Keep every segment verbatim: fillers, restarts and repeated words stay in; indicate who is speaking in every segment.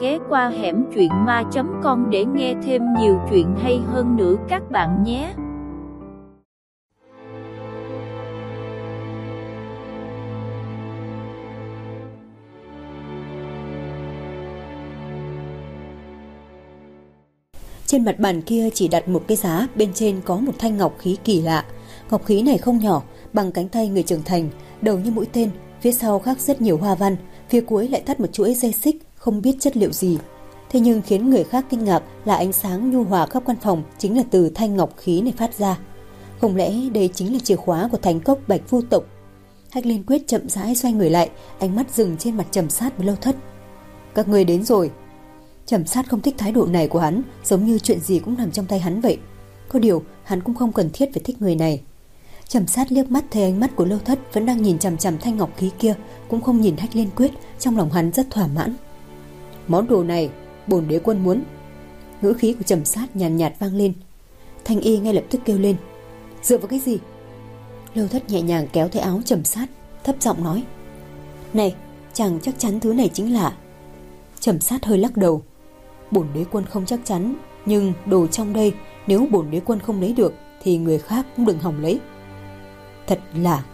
Speaker 1: ghé qua hẻm truyện ma chấm com để nghe thêm nhiều chuyện hay hơn nữa các bạn nhé.
Speaker 2: Trên mặt bàn kia chỉ đặt một cái giá, bên trên có một thanh ngọc khí kỳ lạ. Ngọc khí này không nhỏ, bằng cánh tay người trưởng thành, đầu như mũi tên, phía sau khắc rất nhiều hoa văn, phía cuối lại thắt một chuỗi dây xích không biết chất liệu gì. Thế nhưng khiến người khác kinh ngạc là ánh sáng nhu hòa khắp căn phòng chính là từ thanh ngọc khí này phát ra. Không lẽ đây chính là chìa khóa của thánh cốc Bạch Vu tộc? Hách Liên Quyết chậm rãi xoay người lại, ánh mắt dừng trên mặt Trầm Sát và Lâu Thất. Các người đến rồi. Trầm Sát không thích thái độ này của hắn, giống như chuyện gì cũng nằm trong tay hắn vậy. Có điều hắn cũng không cần thiết phải thích người này. Trầm Sát liếc mắt thấy ánh mắt của Lâu Thất vẫn đang nhìn chằm chằm thanh ngọc khí kia, cũng không nhìn Hách Liên Quyết, trong lòng hắn rất thỏa mãn. Món đồ này bổn đế quân muốn. Ngữ khí của Trầm Sát nhàn nhạt, nhạt vang lên. Thanh y ngay lập tức kêu lên. Dựa vào cái gì? Lâu Thất nhẹ nhàng kéo tay áo Trầm Sát, thấp giọng nói. Này, chàng chắc chắn thứ này chính là... Trầm Sát hơi lắc đầu. Bổn đế quân không chắc chắn, nhưng đồ trong đây nếu bổn đế quân không lấy được thì người khác cũng đừng hòng lấy. Thật là...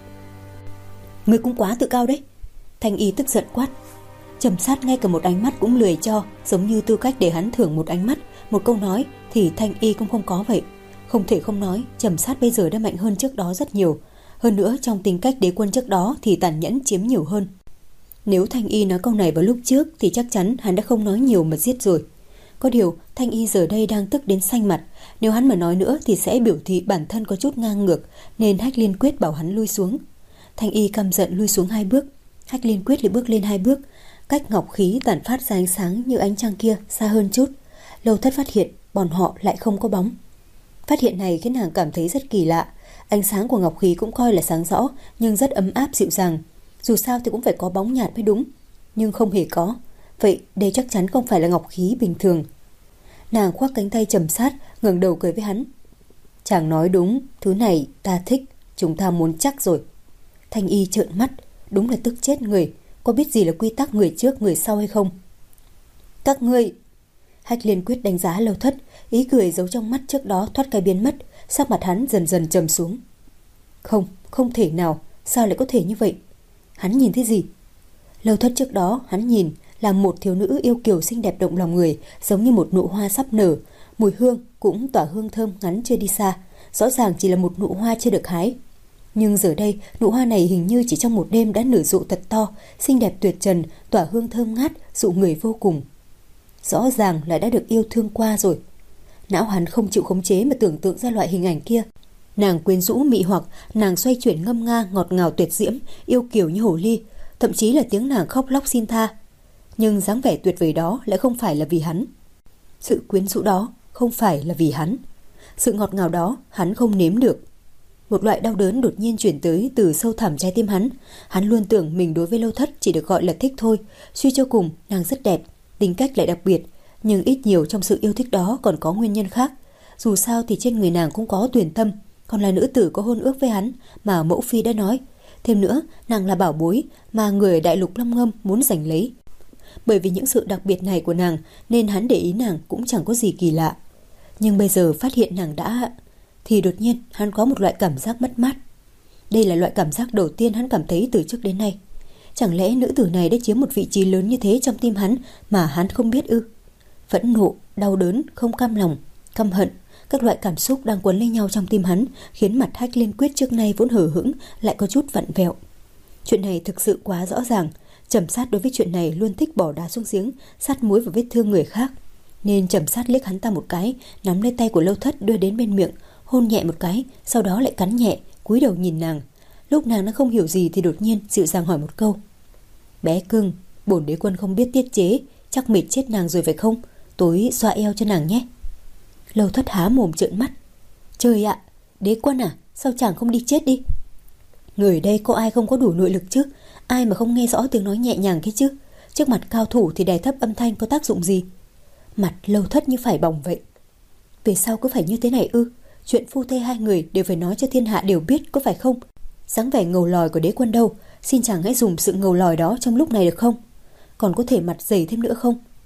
Speaker 2: Ngươi cũng quá tự cao đấy. Thanh y tức giận quát. Trầm Sát ngay cả một ánh mắt cũng lười cho, giống như tư cách để hắn thưởng một ánh mắt, một câu nói thì Thanh y cũng không có vậy. Không thể không nói, Trầm Sát bây giờ đã mạnh hơn trước đó rất nhiều. Hơn nữa trong tính cách đế quân trước đó thì tàn nhẫn chiếm nhiều hơn. Nếu Thanh y nói câu này vào lúc trước thì chắc chắn hắn đã không nói nhiều mà giết rồi. Có điều Thanh y giờ đây đang tức đến xanh mặt, nếu hắn mà nói nữa thì sẽ biểu thị bản thân có chút ngang ngược, nên Hách Liên Quyết bảo hắn lui xuống. Thanh y căm giận lui xuống hai bước, Hách Liên Quyết lại bước lên hai bước, cách ngọc khí tản phát ra ánh sáng như ánh trăng kia xa hơn chút. Lâu Thất phát hiện bọn họ lại không có bóng. Phát hiện này khiến nàng cảm thấy rất kỳ lạ. Ánh sáng của ngọc khí cũng coi là sáng rõ, nhưng rất ấm áp dịu dàng. Dù sao thì cũng phải có bóng nhạt mới đúng, nhưng không hề có. Vậy đây chắc chắn không phải là ngọc khí bình thường. Nàng khoác cánh tay Trầm Sát, ngẩng đầu cười với hắn. Chàng nói đúng, thứ này ta thích, chúng ta muốn chắc rồi. Thanh y trợn mắt, đúng là tức chết người. Có biết gì là quy tắc người trước người sau hay không? Các ngươi... Hách Liên Quyết đánh giá Lâu Thất, ý cười giấu trong mắt trước đó thoát cái biến mất, sắc mặt hắn dần dần trầm xuống. Không, không thể nào, sao lại có thể như vậy? Hắn nhìn thấy gì? Lâu Thất trước đó hắn nhìn là một thiếu nữ yêu kiều xinh đẹp động lòng người, giống như một nụ hoa sắp nở, mùi hương cũng tỏa hương thơm ngắn chưa đi xa, rõ ràng chỉ là một nụ hoa chưa được hái. Nhưng giờ đây nụ hoa này hình như chỉ trong một đêm đã nở rộ thật to, xinh đẹp tuyệt trần, tỏa hương thơm ngát, dụ người vô cùng. Rõ ràng là đã được yêu thương qua rồi. Não hắn không chịu khống chế mà tưởng tượng ra loại hình ảnh kia. Nàng quyến rũ mị hoặc, nàng xoay chuyển ngâm nga ngọt ngào tuyệt diễm, yêu kiều như hồ ly, thậm chí là tiếng nàng khóc lóc xin tha. Nhưng dáng vẻ tuyệt vời đó lại không phải là vì hắn. Sự quyến rũ đó không phải là vì hắn. Sự ngọt ngào đó hắn không nếm được. Một loại đau đớn đột nhiên chuyển tới từ sâu thẳm trái tim hắn. Hắn luôn tưởng mình đối với Lâu Thất chỉ được gọi là thích thôi. Suy cho cùng nàng rất đẹp, tính cách lại đặc biệt, nhưng ít nhiều trong sự yêu thích đó còn có nguyên nhân khác. Dù sao thì trên người nàng cũng có tuyển tâm, còn là nữ tử có hôn ước với hắn mà mẫu phi đã nói. Thêm nữa, nàng là bảo bối mà người ở đại lục Long Ngâm muốn giành lấy. Bởi vì những sự đặc biệt này của nàng nên hắn để ý nàng cũng chẳng có gì kỳ lạ. Nhưng bây giờ phát hiện nàng đã... thì đột nhiên hắn có một loại cảm giác mất mát. Đây là loại cảm giác đầu tiên hắn cảm thấy từ trước đến nay. Chẳng lẽ nữ tử này đã chiếm một vị trí lớn như thế trong tim hắn mà hắn không biết ư? Phẫn nộ, đau đớn, không cam lòng, căm hận, các loại cảm xúc đang quấn lấy nhau trong tim hắn, khiến mặt Hách Liên Quyết trước nay vốn hờ hững lại có chút vặn vẹo. Chuyện này thực sự quá rõ ràng. Trầm Sát đối với chuyện này luôn thích bỏ đá xuống giếng, sát muối vào vết thương người khác. Nên Trầm Sát liếc hắn ta một cái, nắm lấy tay của Lâu Thất đưa đến bên miệng, hôn nhẹ một cái, sau đó lại cắn nhẹ, cúi đầu nhìn nàng. Lúc nàng đã không hiểu gì thì đột nhiên dịu dàng hỏi một câu. Bé cưng, bổn đế quân không biết tiết chế, chắc mệt chết nàng rồi phải không? Tối xoa eo cho nàng nhé. Lâu Thất há mồm trợn mắt. Trời ạ, đế quân à, sao chàng không đi chết đi? Người đây có ai không có đủ nội lực chứ? Ai mà không nghe rõ tiếng nói nhẹ nhàng kia chứ? Trước mặt cao thủ thì đè thấp âm thanh có tác dụng gì? Mặt Lâu Thất như phải bỏng vậy. Về sau cứ phải như thế này ư? Chuyện phu thê hai người đều phải nói cho thiên hạ đều biết, có phải không? Dáng vẻ ngầu lòi của đế quân đâu, xin chàng hãy dùng sự ngầu lòi đó trong lúc này được không? Còn có thể mặt dày thêm nữa không?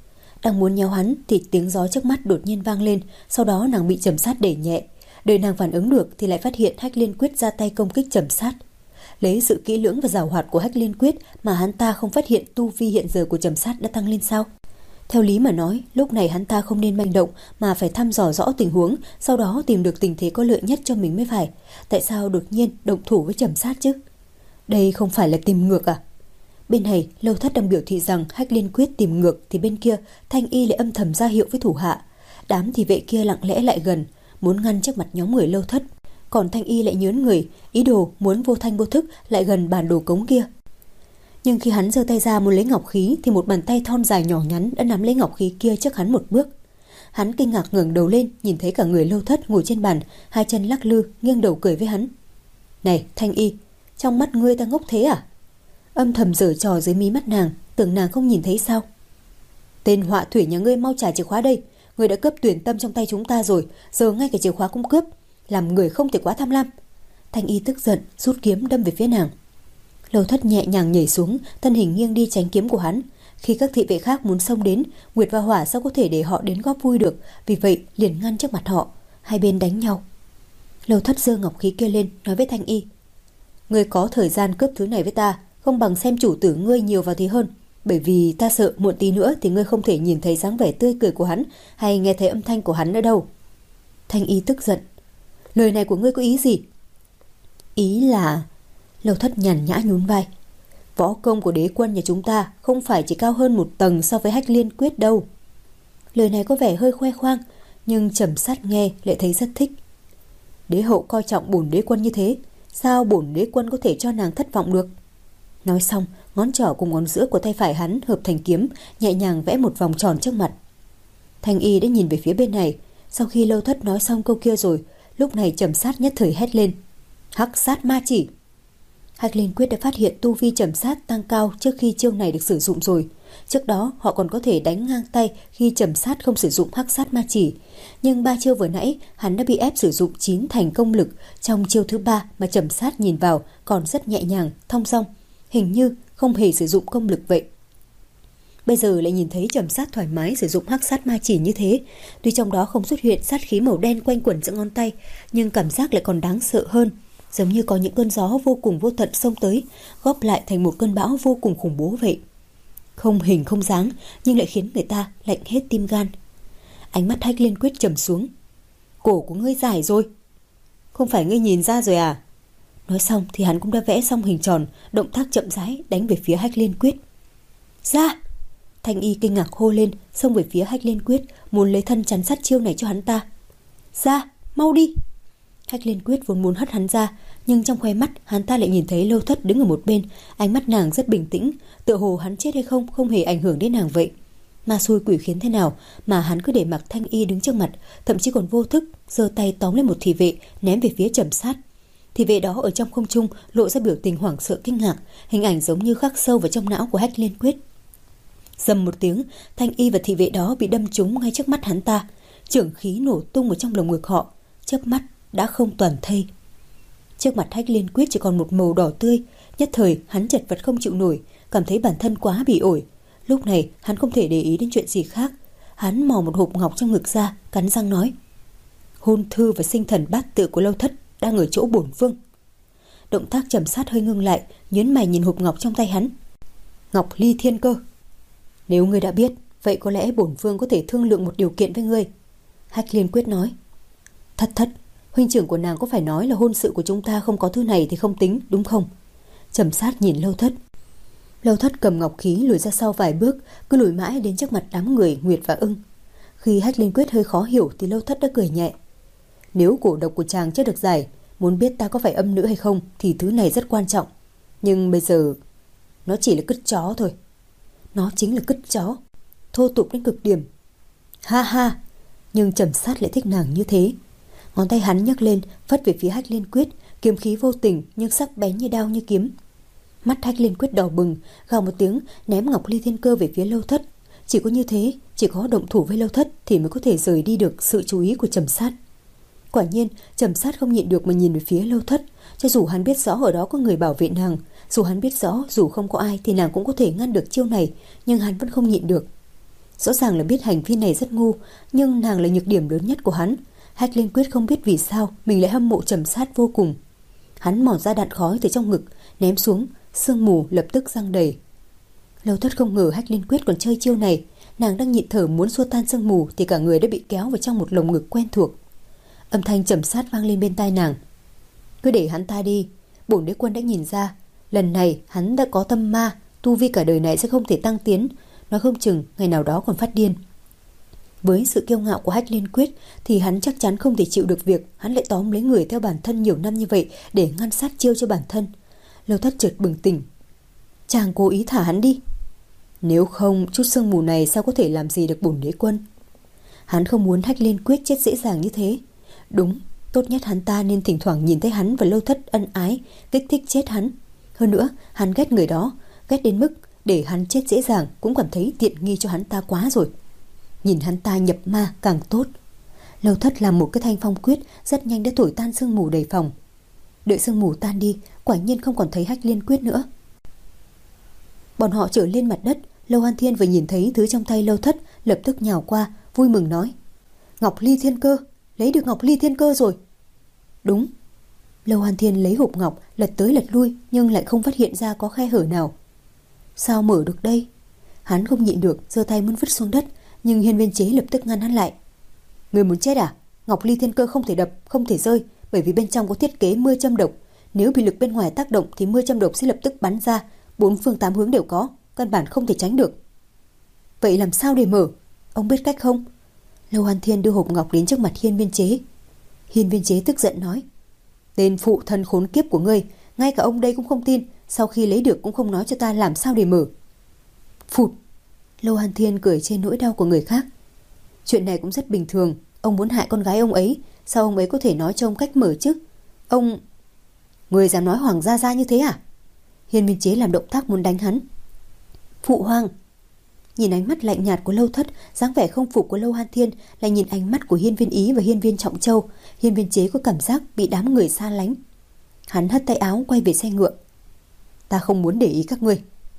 Speaker 2: đang muốn nhéo hắn thì tiếng gió trước mắt đột nhiên vang lên, sau đó nàng bị Trầm Sát đẩy nhẹ. Đợi nàng phản ứng được thì lại phát hiện Hách Liên Quyết ra tay công kích Trầm Sát. Lấy sự kỹ lưỡng và giàu hoạt của Hách Liên Quyết mà hắn ta không phát hiện tu vi hiện giờ của Trầm Sát đã tăng lên sao? Theo lý mà nói, lúc này hắn ta không nên manh động mà phải thăm dò rõ tình huống, sau đó tìm được tình thế có lợi nhất cho mình mới phải. Tại sao đột nhiên động thủ với Trầm Sát chứ? Đây không phải là tìm ngược à? Bên này Lâu Thất đang biểu thị rằng Hách Liên Quyết tìm ngược, thì bên kia Thanh Y lại âm thầm ra hiệu với thủ hạ. Đám thị vệ kia lặng lẽ lại gần, muốn ngăn trước mặt nhóm người Lâu Thất. Còn Thanh Y lại nhớn người, ý đồ muốn vô thanh vô thức lại gần bản đồ cống kia. Nhưng khi hắn giơ tay ra muốn lấy ngọc khí thì một bàn tay thon dài nhỏ nhắn đã nắm lấy ngọc khí kia trước hắn một bước. Hắn kinh ngạc ngẩng đầu lên, nhìn thấy cả người Lâu Thất ngồi trên bàn, hai chân lắc lư, nghiêng đầu cười với hắn. Này Thanh Y, trong mắt ngươi ta ngốc thế à? Âm thầm giở trò dưới mí mắt nàng, tưởng nàng không nhìn thấy sao? Tên họa thủy nhà ngươi mau trả chìa khóa đây, ngươi đã cướp Tuyển Tâm trong tay chúng ta rồi, giờ ngay cả chìa khóa cũng cướp, làm người không thể quá tham lam. Thanh Y tức giận rút kiếm đâm về phía nàng. Lâu Thất nhẹ nhàng nhảy xuống, thân hình nghiêng đi tránh kiếm của hắn. Khi các thị vệ khác muốn xông đến, Nguyệt và Hỏa sao có thể để họ đến góp vui được, vì vậy liền ngăn trước mặt họ. Hai bên đánh nhau. Lâu Thất giơ ngọc khí kia lên, nói với Thanh Y: ngươi có thời gian cướp thứ này với ta, không bằng xem chủ tử ngươi nhiều vào thì hơn, bởi vì ta sợ muộn tí nữa thì ngươi không thể nhìn thấy dáng vẻ tươi cười của hắn hay nghe thấy âm thanh của hắn nữa đâu. Thanh Y tức giận: lời này của ngươi có ý gì? Ý là... Lâu Thất nhàn nhã nhún vai: võ công của đế quân nhà chúng ta không phải chỉ cao hơn một tầng so với Hách Liên Quyết đâu. Lời này có vẻ hơi khoe khoang, nhưng Trầm Sát nghe lại thấy rất thích. Đế hậu coi trọng bổn đế quân như thế, sao bổn đế quân có thể cho nàng thất vọng được? Nói xong, ngón trỏ cùng ngón giữa của tay phải hắn hợp thành kiếm, nhẹ nhàng vẽ một vòng tròn trước mặt. Thanh Y đã nhìn về phía bên này. Sau khi Lâu Thất nói xong câu kia rồi, lúc này Trầm Sát nhất thời hét lên: Hắc Sát Ma Chỉ! Hách Liên Quyết đã phát hiện tu vi Trầm Sát tăng cao trước khi chiêu này được sử dụng rồi. Trước đó họ còn có thể đánh ngang tay khi Trầm Sát không sử dụng Hắc Sát Ma Chỉ, nhưng ba chiêu vừa nãy hắn đã bị ép sử dụng chín thành công lực. Trong chiêu thứ ba mà Trầm Sát nhìn vào còn rất nhẹ nhàng, thong dong, hình như không hề sử dụng công lực vậy. Bây giờ lại nhìn thấy Trầm Sát thoải mái sử dụng Hắc Sát Ma Chỉ như thế, tuy trong đó không xuất hiện sát khí màu đen quanh quẩn giữa ngón tay, nhưng cảm giác lại còn đáng sợ hơn, giống như có những cơn gió vô cùng vô tận xông tới, góp lại thành một cơn bão vô cùng khủng bố vậy. Không hình không dáng, nhưng lại khiến người ta lạnh hết tim gan. Ánh mắt Hách Liên Quyết trầm xuống: cổ của ngươi dài rồi. Không phải ngươi nhìn ra rồi à? Nói xong thì hắn cũng đã vẽ xong hình tròn, động tác chậm rãi đánh về phía Hách Liên Quyết. Ra! Thanh Y kinh ngạc hô lên, xông về phía Hách Liên Quyết, muốn lấy thân chắn sát chiêu này cho hắn ta. Ra! Mau đi! Hách Liên Quyết vốn muốn hất hắn ra, nhưng trong khóe mắt hắn ta lại nhìn thấy Lâu Thất đứng ở một bên. Ánh mắt nàng rất bình tĩnh, tựa hồ hắn chết hay không không hề ảnh hưởng đến nàng vậy. Ma xui quỷ khiến thế nào mà hắn cứ để mặc Thanh Y đứng trước mặt, thậm chí còn vô thức giơ tay tóm lên một thị vệ ném về phía Trầm Sát. Thị vệ đó ở trong không trung lộ ra biểu tình hoảng sợ kinh ngạc, hình ảnh giống như khắc sâu vào trong não của Hách Liên Quyết. Dầm một tiếng, Thanh Y và thị vệ đó bị đâm trúng ngay trước mắt hắn ta, chưởng khí nổ tung ở trong lồng ngực họ, chớp mắt đã không toàn thây. Trước mặt Hách Liên Quyết chỉ còn một màu đỏ tươi. Nhất thời hắn chật vật không chịu nổi, cảm thấy bản thân quá bị ổi. Lúc này hắn không thể để ý đến chuyện gì khác. Hắn mò một hộp ngọc trong ngực ra, cắn răng nói: hôn thư và sinh thần bát tự của Lâu Thất đang ở chỗ bổn vương. Động tác Trầm Sát hơi ngưng lại, nhớn mày nhìn hộp ngọc trong tay hắn. Ngọc ly thiên cơ. Nếu ngươi đã biết, vậy có lẽ bổn vương có thể thương lượng một điều kiện với ngươi. Hách Liên Quyết nói. Thất thất, huynh trưởng của nàng có phải nói là hôn sự của chúng ta không có thứ này thì không tính, đúng không? Trầm Sát nhìn Lâu Thất. Lâu Thất cầm ngọc khí lùi ra sau vài bước, cứ lùi mãi đến trước mặt đám người Nguyệt và Ưng. Khi Hách Liên Quyết hơi khó hiểu thì Lâu Thất đã cười nhẹ. Nếu cổ độc của chàng chưa được giải, muốn biết ta có phải âm nữ hay không thì thứ này rất quan trọng. Nhưng bây giờ nó chỉ là cứt chó thôi. Nó chính là cứt chó, thô tục đến cực điểm. Ha ha. Nhưng Trầm Sát lại thích nàng như thế. Ngón tay hắn nhấc lên, phất về phía Hách Liên Quyết, kiếm khí vô tình nhưng sắc bén như đao như kiếm. Mắt Hách Liên Quyết đỏ bừng, gào một tiếng ném ngọc ly thiên cơ về phía Lâu Thất. Chỉ có như thế, chỉ có động thủ với Lâu Thất thì mới có thể rời đi được sự chú ý của Trầm Sát. Quả nhiên, Trầm Sát không nhịn được mà nhìn về phía Lâu Thất. Cho dù hắn biết rõ ở đó có người bảo vệ nàng, dù hắn biết rõ dù không có ai thì nàng cũng có thể ngăn được chiêu này, nhưng hắn vẫn không nhịn được. Rõ ràng là biết hành vi này rất ngu, nhưng nàng là nhược điểm lớn nhất của hắn. Hách Liên Quyết không biết vì sao mình lại hâm mộ Trầm Sát vô cùng. Hắn mò ra đạn khói từ trong ngực, ném xuống, sương mù lập tức giăng đầy. Lâu Thất không ngờ Hách Liên Quyết còn chơi chiêu này. Nàng đang nhịn thở muốn xua tan sương mù thì cả người đã bị kéo vào trong một lồng ngực quen thuộc. Âm thanh Trầm Sát vang lên bên tai nàng. Cứ để hắn ta đi, bổn đế quân đã nhìn ra, lần này hắn đã có tâm ma, tu vi cả đời này sẽ không thể tăng tiến, nói không chừng ngày nào đó còn phát điên. Với sự kiêu ngạo của Hách Liên Quyết thì hắn chắc chắn không thể chịu được việc hắn lại tóm lấy người theo bản thân nhiều năm như vậy để ngăn sát chiêu cho bản thân. Lâu Thất chợt bừng tỉnh. Chàng cố ý thả hắn đi. Nếu không, chút sương mù này sao có thể làm gì được bổn đế quân. Hắn không muốn Hách Liên Quyết chết dễ dàng như thế. Đúng, tốt nhất hắn ta nên thỉnh thoảng nhìn thấy hắn và Lâu Thất ân ái, kích thích chết hắn. Hơn nữa, hắn ghét người đó, ghét đến mức để hắn chết dễ dàng cũng cảm thấy tiện nghi cho hắn ta quá rồi. Nhìn hắn ta nhập ma càng tốt. Lâu Thất làm một cái thanh phong quyết, rất nhanh đã thổi tan sương mù đầy phòng. Đợi sương mù tan đi, quả nhiên không còn thấy Hách Liên Quyết nữa. Bọn họ trở lên mặt đất. Lâu An Thiên vừa nhìn thấy thứ trong tay Lâu Thất, lập tức nhào qua, vui mừng nói: Ngọc Ly Thiên Cơ, lấy được Ngọc Ly Thiên Cơ rồi. Đúng. Lâu An Thiên lấy hộp ngọc, lật tới lật lui nhưng lại không phát hiện ra có khe hở nào. Sao mở được đây? Hắn không nhịn được, giơ tay muốn vứt xuống đất, nhưng Hiên Viên Chế lập tức ngăn hắn lại. Người muốn chết à? Ngọc Ly Thiên Cơ không thể đập, không thể rơi, bởi vì bên trong có thiết kế mưa châm độc. Nếu bị lực bên ngoài tác động thì mưa châm độc sẽ lập tức bắn ra, bốn phương tám hướng đều có, căn bản không thể tránh được. Vậy làm sao để mở? Ông biết cách không? Lâu An Thiên đưa hộp ngọc đến trước mặt Hiên Viên Chế. Hiên Viên Chế tức giận nói: Tên phụ thân khốn kiếp của ngươi, ngay cả ông đây cũng không tin, sau khi lấy được cũng không nói cho ta làm sao để mở. Phụt. Lâu An Thiên cười trên nỗi đau của người khác. Chuyện này cũng rất bình thường, ông muốn hại con gái ông ấy, sao ông ấy có thể nói cho ông cách mở chứ? Ông... Người dám nói Hoàng gia gia như thế à? Hiên Viên Chế làm động tác muốn đánh hắn. Phụ hoàng. Nhìn ánh mắt lạnh nhạt của Lâu Thất, dáng vẻ không phục của Lâu An Thiên, lại nhìn ánh mắt của Hiên Viên Ý và Hiên Viên Trọng Châu, Hiên Viên Chế có cảm giác bị đám người xa lánh. Hắn hất tay áo quay về xe ngựa. Ta không muốn để ý các ngươi.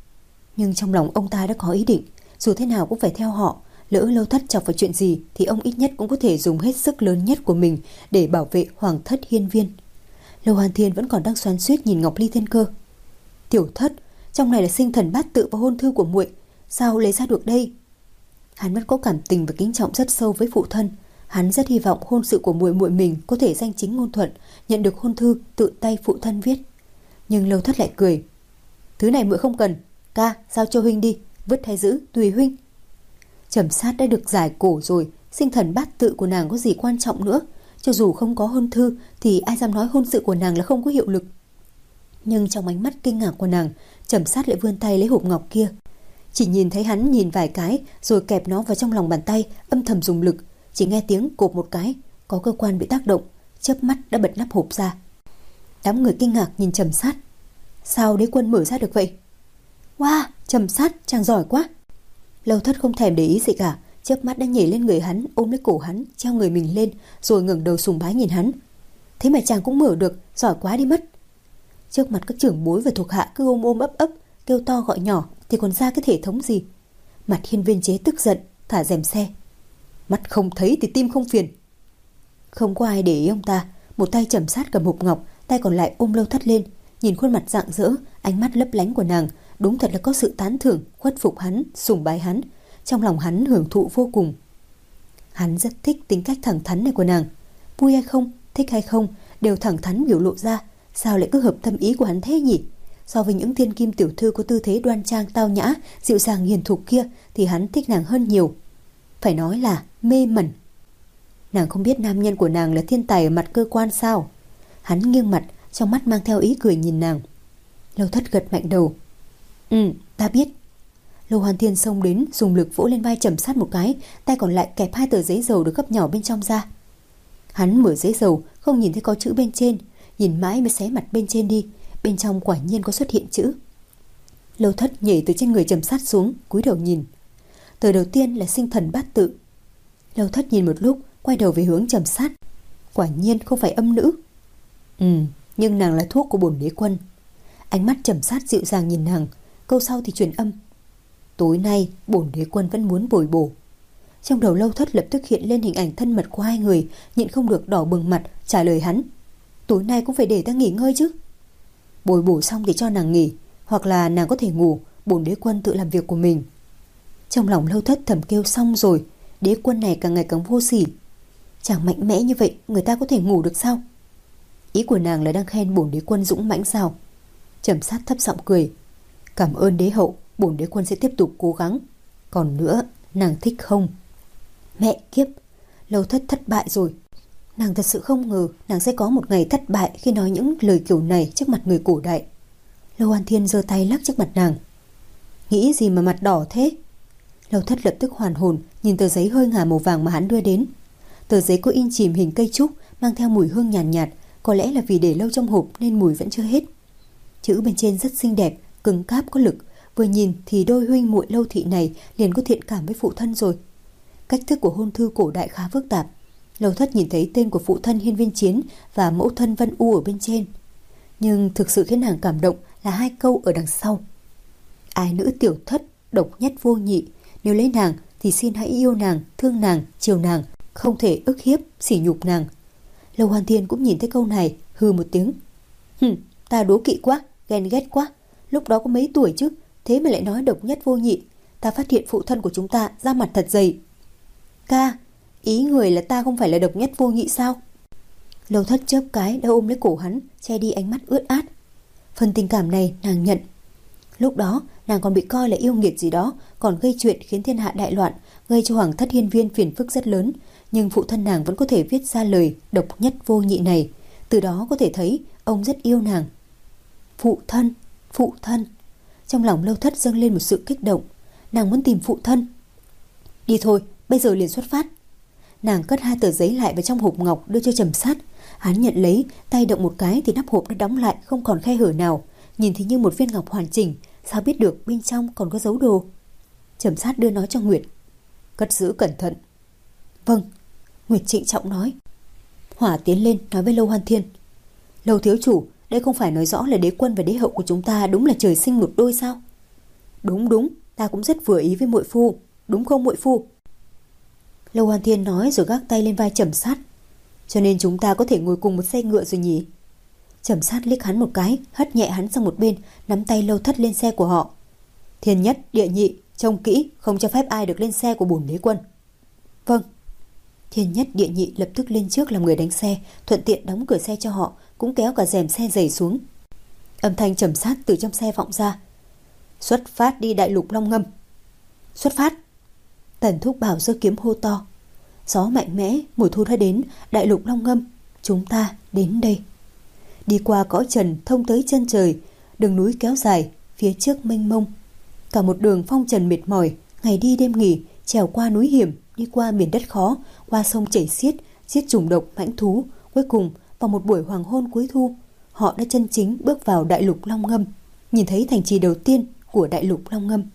Speaker 2: Nhưng trong lòng ông ta đã có ý định, dù thế nào cũng phải theo họ. Lỡ Lâu Thất chọc vào chuyện gì thì ông ít nhất cũng có thể dùng hết sức lớn nhất của mình để bảo vệ Hoàng thất Hiên Viên. Lâu An Thiên vẫn còn đang xoắn xuýt nhìn Ngọc Ly Thiên Cơ. Tiểu Thất, trong này là sinh thần bát tự và hôn thư của muội, sao lấy ra được đây? Hắn vẫn có cảm tình và kính trọng rất sâu với phụ thân. Hắn rất hy vọng hôn sự của muội muội mình có thể danh chính ngôn thuận, nhận được hôn thư tự tay phụ thân viết. Nhưng Lâu Thất lại cười. Thứ này muội không cần, ca giao cho huynh đi, vứt hay giữ tùy huynh. Trầm Sát đã được giải cổ rồi, sinh thần bát tự của nàng có gì quan trọng nữa. Cho dù không có hôn thư thì ai dám nói hôn sự của nàng là không có hiệu lực. Nhưng trong ánh mắt kinh ngạc của nàng, Trầm Sát lại vươn tay lấy hộp ngọc kia. Chỉ nhìn thấy hắn nhìn vài cái rồi kẹp nó vào trong lòng bàn tay, âm thầm dùng lực. Chỉ nghe tiếng cộp một cái, có cơ quan bị tác động, chớp mắt đã bật nắp hộp ra. Đám người kinh ngạc nhìn Trầm Sát. Sao đế quân mở ra được vậy? Wow, Trầm Sát, chàng giỏi quá. Lâu Thất không thèm để ý gì cả, chớp mắt đã nhảy lên người hắn, ôm lấy cổ hắn, treo người mình lên, rồi ngẩng đầu sùng bái nhìn hắn. Thế mà chàng cũng mở được, giỏi quá đi mất. Trước mặt các trưởng bối và thuộc hạ cứ ôm ôm ấp ấp, kêu to gọi nhỏ thì còn ra cái thể thống gì. Mặt Hiên Viên Chế tức giận, thả rèm xe. Mắt không thấy thì tim không phiền. Không có ai để ý ông ta, một tay Trầm Sát cầm hộp ngọc, tay còn lại ôm Lâu Thất lên, nhìn khuôn mặt rạng rỡ, ánh mắt lấp lánh của nàng, đúng thật là có sự tán thưởng, khuất phục hắn, sùng bái hắn. Trong lòng hắn hưởng thụ vô cùng. Hắn rất thích tính cách thẳng thắn này của nàng. Vui hay không, thích hay không, đều thẳng thắn biểu lộ ra. Sao lại cứ hợp tâm ý của hắn thế nhỉ? So với những thiên kim tiểu thư có tư thế đoan trang tao nhã, dịu dàng hiền thục kia thì hắn thích nàng hơn nhiều. Phải nói là mê mẩn. Nàng không biết nam nhân của nàng là thiên tài ở mặt cơ quan sao? Hắn nghiêng mặt, trong mắt mang theo ý cười nhìn nàng. Lâu Thất gật mạnh đầu. Ừ, ta biết. Lâu Hoàn Thiên xông đến, dùng lực vỗ lên vai Trầm Sát một cái, tay còn lại kẹp hai tờ giấy dầu được gấp nhỏ bên trong ra. Hắn mở giấy dầu, không nhìn thấy có chữ bên trên, nhìn mãi mới xé mặt bên trên đi. Bên trong quả nhiên có xuất hiện chữ. Lâu Thất nhảy từ trên người Trầm Sát xuống, cúi đầu nhìn. Tờ đầu tiên là sinh thần bát tự. Lâu Thất nhìn một lúc, quay đầu về hướng Trầm Sát. Quả nhiên không phải âm nữ. Ừ, nhưng nàng là thuốc của bổn đế quân. Ánh mắt Trầm Sát dịu dàng nhìn nàng, câu sau thì truyền âm. tối nay bổn đế quân vẫn muốn bồi bổ. Trong đầu Lâu Thất lập tức hiện lên hình ảnh thân mật của hai người, nhịn không được đỏ bừng mặt trả lời hắn. Tối nay cũng phải để ta nghỉ ngơi chứ. Bồi bổ xong thì cho nàng nghỉ, hoặc là nàng có thể ngủ, bổn đế quân tự làm việc của mình. Trong lòng Lâu Thất thầm kêu xong rồi, đế quân này càng ngày càng vô sỉ. Chẳng mạnh mẽ như vậy người ta có thể ngủ được sao? Ý của nàng là đang khen bổn đế quân dũng mãnh sao? Trầm Sát thấp giọng cười. Cảm ơn đế hậu, bổn đế quân sẽ tiếp tục cố gắng. Còn nữa, nàng thích không? Mẹ kiếp, Lâu Thất thất bại rồi. Nàng thật sự không ngờ nàng sẽ có một ngày thất bại khi nói những lời kiểu này trước mặt người cổ đại. Lâu An Thiên giơ tay lắc trước mặt nàng. Nghĩ gì mà mặt đỏ thế? Lâu Thất lập tức hoàn hồn, nhìn tờ giấy hơi ngả màu vàng mà hắn đưa đến. Tờ giấy có in chìm hình cây trúc, mang theo mùi hương nhàn nhạt, nhạt, có lẽ là vì để lâu trong hộp nên mùi vẫn chưa hết. Chữ bên trên rất xinh đẹp, cứng cáp có lực, vừa nhìn thì đôi huynh muội Lâu thị này liền có thiện cảm với phụ thân rồi. Cách thức của hôn thư cổ đại khá phức tạp. Lâu Thất nhìn thấy tên của phụ thân Hiên Viên Chiến và mẫu thân Vân U ở bên trên, nhưng thực sự khiến nàng cảm động là hai câu ở đằng sau. Ái nữ tiểu thất, độc nhất vô nhị, nếu lấy nàng thì xin hãy yêu nàng, thương nàng, chiều nàng, không thể ức hiếp, sỉ nhục nàng. Lâu Hoàn Thiên cũng nhìn thấy câu này, hừ một tiếng. Hừm, ta đố kỵ quá, ghen ghét quá. Lúc đó có mấy tuổi chứ, thế mà lại nói độc nhất vô nhị. Ta phát hiện phụ thân của chúng ta da mặt thật dày. Ca, ý người là ta không phải là độc nhất vô nhị sao? Lâu Thất chớp cái đã ôm lấy cổ hắn, che đi ánh mắt ướt át. Phần tình cảm này nàng nhận. Lúc đó nàng còn bị coi là yêu nghiệt gì đó, còn gây chuyện khiến thiên hạ đại loạn, gây cho Hoàng thất Hiên Viên phiền phức rất lớn. Nhưng phụ thân nàng vẫn có thể viết ra lời độc nhất vô nhị này, từ đó có thể thấy ông rất yêu nàng. Phụ thân, phụ thân. Trong lòng Lâu Thất dâng lên một sự kích động. Nàng muốn tìm phụ thân. Đi thôi, bây giờ liền xuất phát. Nàng cất hai tờ giấy lại vào trong hộp ngọc đưa cho Trầm Sát. Hắn nhận lấy, tay động một cái thì nắp hộp đã đóng lại, không còn khe hở nào. Nhìn thì như một viên ngọc hoàn chỉnh, sao biết được bên trong còn có dấu đồ. Trầm Sát đưa nó cho Nguyệt. Cất giữ cẩn thận. Vâng, Nguyệt trịnh trọng nói. Hỏa tiến lên nói với Lâu Hoan Thiên. Lâu thiếu chủ, đây không phải nói rõ là đế quân và đế hậu của chúng ta đúng là trời sinh một đôi sao? Đúng đúng, ta cũng rất vừa ý với muội phu. Đúng không muội phu? Lâu Hoan Thiên nói rồi gác tay lên vai Trầm Sát. Cho nên chúng ta có thể ngồi cùng một xe ngựa rồi nhỉ? Trầm Sát liếc hắn một cái, hất nhẹ hắn sang một bên, nắm tay Lâu Thất lên xe của họ. Thiên nhất, địa nhị, trông kỹ, không cho phép ai được lên xe của bổn đế quân. Vâng. Thiên nhất, địa nhị lập tức lên trước làm người đánh xe, thuận tiện đóng cửa xe cho họ, cũng kéo cả rèm xe dày xuống. Âm thanh Trầm Sát từ trong xe vọng ra. Xuất phát đi đại lục Long Ngâm. Xuất phát. Tần Thúc Bảo giơ kiếm hô to. Gió mạnh mẽ, mùa thu đã đến, đại lục Long Ngâm, chúng ta đến đây. Đi qua cõi trần thông tới chân trời, đường núi kéo dài, phía trước mênh mông. Cả một đường phong trần mệt mỏi, ngày đi đêm nghỉ, trèo qua núi hiểm, đi qua miền đất khó, qua sông chảy xiết, giết trùng độc mãnh thú. Cuối cùng, vào một buổi hoàng hôn cuối thu, họ đã chân chính bước vào đại lục Long Ngâm, nhìn thấy thành trì đầu tiên của đại lục Long Ngâm.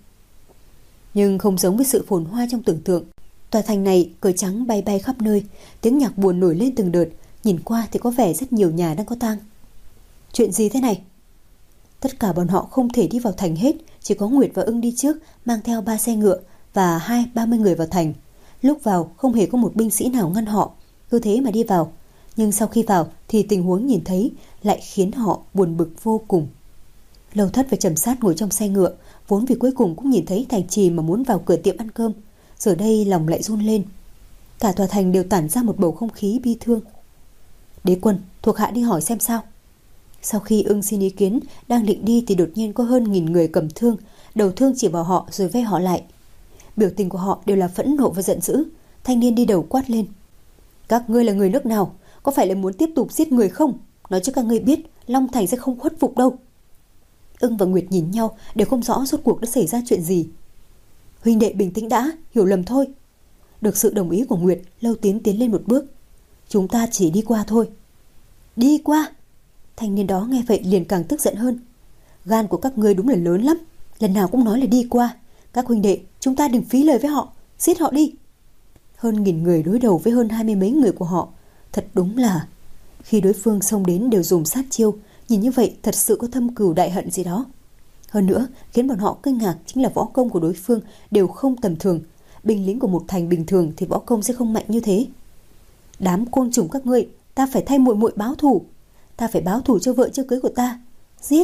Speaker 2: Nhưng không giống với sự phồn hoa trong tưởng tượng. Tòa thành này cờ trắng bay bay khắp nơi, tiếng nhạc buồn nổi lên từng đợt, nhìn qua thì có vẻ rất nhiều nhà đang có tang. Chuyện gì thế này? Tất cả bọn họ không thể đi vào thành hết, chỉ có Nguyệt và Ưng đi trước, mang theo ba xe ngựa và hai ba mươi người vào thành. Lúc vào không hề có một binh sĩ nào ngăn họ, cứ thế mà đi vào. Nhưng sau khi vào thì tình huống nhìn thấy lại khiến họ buồn bực vô cùng. Lâu Thất và Trầm Sát ngồi trong xe ngựa, vốn vì cuối cùng cũng nhìn thấy thành trì mà muốn vào cửa tiệm ăn cơm, giờ đây lòng lại run lên. Cả tòa thành đều tản ra một bầu không khí bi thương. Đế quân, thuộc hạ đi hỏi xem sao. Sau khi Ưng xin ý kiến, đang định đi thì đột nhiên có hơn nghìn người cầm thương, đầu thương chỉ vào họ rồi vây họ lại. Biểu tình của họ đều là phẫn nộ và giận dữ. Thanh niên đi đầu quát lên. Các ngươi là người nước nào? Có phải là muốn tiếp tục giết người không? Nói cho các ngươi biết, Long Thành sẽ không khuất phục đâu. Ưng và Nguyệt nhìn nhau đều không rõ rốt cuộc đã xảy ra chuyện gì. Huynh đệ bình tĩnh đã, hiểu lầm thôi. Được sự đồng ý của Nguyệt, Lâu Tiến tiến lên một bước. Chúng ta chỉ đi qua thôi. Đi qua? Thanh niên đó nghe vậy liền càng tức giận hơn. Gan của các ngươi đúng là lớn lắm, lần nào cũng nói là đi qua. Các huynh đệ, chúng ta đừng phí lời với họ, giết họ đi. Hơn nghìn người đối đầu với hơn hai mươi mấy người của họ, thật đúng là khi đối phương xông đến đều dùng sát chiêu, nhìn như vậy thật sự có thâm cừu đại hận gì đó. Hơn nữa, khiến bọn họ kinh ngạc chính là võ công của đối phương đều không tầm thường. Binh lính của một thành bình thường thì võ công sẽ không mạnh như thế. Đám côn trùng các ngươi, ta phải thay muội muội báo thù. Ta phải báo thù cho vợ chưa cưới của ta. Giết!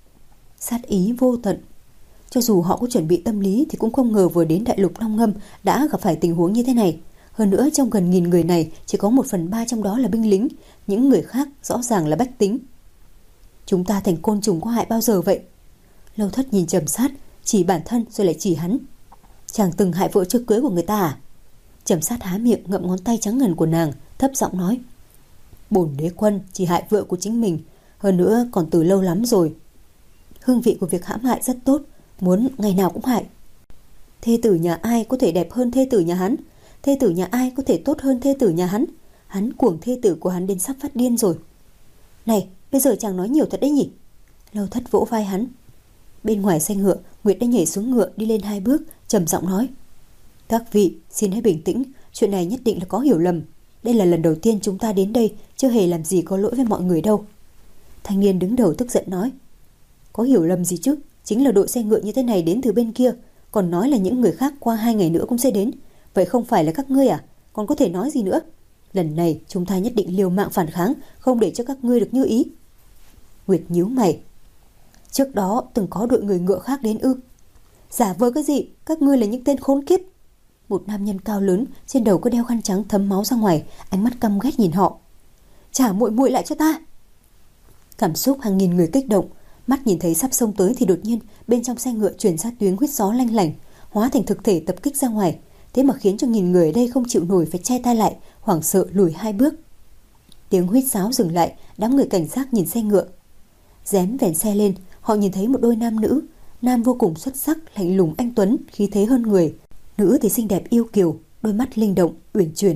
Speaker 2: Sát ý vô tận. Cho dù họ có chuẩn bị tâm lý thì cũng không ngờ vừa đến đại lục Long Ngâm đã gặp phải tình huống như thế này. Hơn nữa trong gần nghìn người này chỉ có một phần ba trong đó là binh lính, những người khác rõ ràng là bách tính. Chúng ta thành côn trùng có hại bao giờ vậy? Lâu Thất nhìn Trầm Sát, chỉ bản thân rồi lại chỉ hắn. Chàng từng hại vợ chưa cưới của người ta à? Trầm Sát há miệng ngậm ngón tay trắng ngần của nàng, thấp giọng nói: Bổn đế quân chỉ hại vợ của chính mình, hơn nữa còn từ lâu lắm rồi. Hương vị của việc hãm hại rất tốt, muốn ngày nào cũng hại. Thê tử nhà ai có thể đẹp hơn thê tử nhà hắn? Thê tử nhà ai có thể tốt hơn thê tử nhà hắn? Hắn cuồng thê tử của hắn đến sắp phát điên rồi. Này, bây giờ chàng nói nhiều thật đấy nhỉ? Lâu Thất vỗ vai hắn. Bên ngoài xe ngựa, Nguyệt đã nhảy xuống ngựa đi lên hai bước, trầm giọng nói: Các vị xin hãy bình tĩnh, chuyện này nhất định là có hiểu lầm. Đây là lần đầu tiên chúng ta đến đây, chưa hề làm gì có lỗi với mọi người đâu. Thanh niên đứng đầu tức giận nói: Có hiểu lầm gì chứ? Chính là đội xe ngựa như thế này đến từ bên kia, còn nói là những người khác qua hai ngày nữa cũng sẽ đến. Vậy không phải là các ngươi à? Còn có thể nói gì nữa? Lần này chúng ta nhất định liều mạng phản kháng, không để cho các ngươi được như ý. Nguyệt nhíu mày. Trước đó từng có đội người ngựa khác đến ư? Giả vờ cái gì? Các ngươi là những tên khốn kiếp. Một nam nhân cao lớn, trên đầu có đeo khăn trắng thấm máu ra ngoài, ánh mắt căm ghét nhìn họ. Trả muội muội lại cho ta. Cảm xúc hàng nghìn người kích động, mắt nhìn thấy sắp xông tới thì đột nhiên bên trong xe ngựa truyền ra tiếng huýt gió lanh lảnh, hóa thành thực thể tập kích ra ngoài. Thế mà khiến cho nghìn người ở đây không chịu nổi, phải che tay lại, hoảng sợ lùi hai bước. Tiếng huýt sáo dừng lại, đám người cảnh giác nhìn xe ngựa. Rén vèn xe lên, họ nhìn thấy một đôi nam nữ. Nam vô cùng xuất sắc, lạnh lùng anh tuấn, khí thế hơn người. Nữ thì xinh đẹp yêu kiều, đôi mắt linh động, uyển chuyển.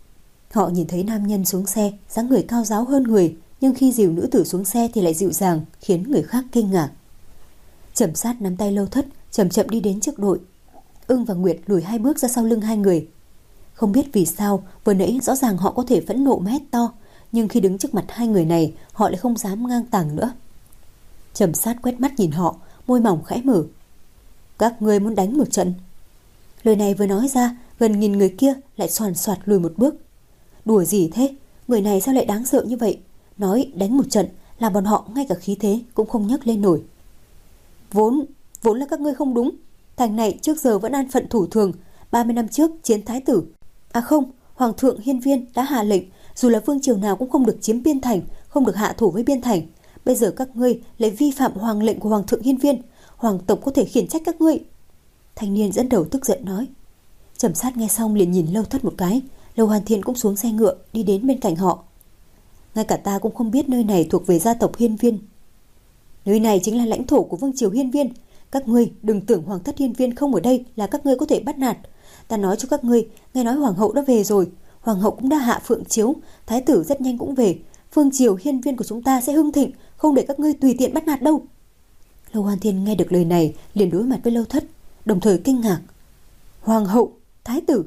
Speaker 2: Họ nhìn thấy nam nhân xuống xe, dáng người cao ráo hơn người, nhưng khi dìu nữ tử xuống xe thì lại dịu dàng, khiến người khác kinh ngạc. Trầm Sát nắm tay Lâu Thất, chậm chậm đi đến trước đội. Ưng và Nguyệt lùi hai bước ra sau lưng hai người. Không biết vì sao, vừa nãy rõ ràng họ có thể phẫn nộ mà hét to, nhưng khi đứng trước mặt hai người này, họ lại không dám ngang tàng nữa. Trầm Sát quét mắt nhìn họ, môi mỏng khẽ mở. Các ngươi muốn đánh một trận? Lời này vừa nói ra, gần nghìn người kia lại xoàn xoạt lùi một bước. Đùa gì thế? Người này sao lại đáng sợ như vậy? Nói đánh một trận là bọn họ ngay cả khí thế cũng không nhấc lên nổi. Vốn, vốn là các ngươi không đúng. Thành này trước giờ vẫn an phận thủ thường. ba mươi năm trước chiến thái tử, à không, Hoàng thượng Hiên Viên đã hạ lệnh, dù là vương triều nào cũng không được chiếm Biên Thành, không được hạ thủ với Biên Thành. Bây giờ các ngươi lại vi phạm hoàng lệnh của Hoàng thượng Hiên Viên, Hoàng tộc có thể khiển trách các ngươi. Thanh niên dẫn đầu tức giận nói. Trầm Sát nghe xong liền nhìn Lâu Thất một cái. Lâu Hoàn Thiên cũng xuống xe ngựa đi đến bên cạnh họ. Ngay cả ta cũng không biết nơi này thuộc về gia tộc Hiên Viên. Nơi này chính là lãnh thổ của vương triều Hiên Viên. Các ngươi đừng tưởng Hoàng thất Hiên Viên không ở đây là các ngươi có thể bắt nạt. Ta nói cho các ngươi, nghe nói Hoàng hậu đã về rồi. Hoàng hậu cũng đã hạ phượng chiếu, thái tử rất nhanh cũng về. Vương triều Hiên Viên của chúng ta sẽ hưng thịnh, không để các ngươi tùy tiện bắt nạt đâu. Lâu Hoàn Thiên nghe được lời này liền đối mặt với Lâu Thất, đồng thời kinh ngạc. Hoàng hậu, thái tử.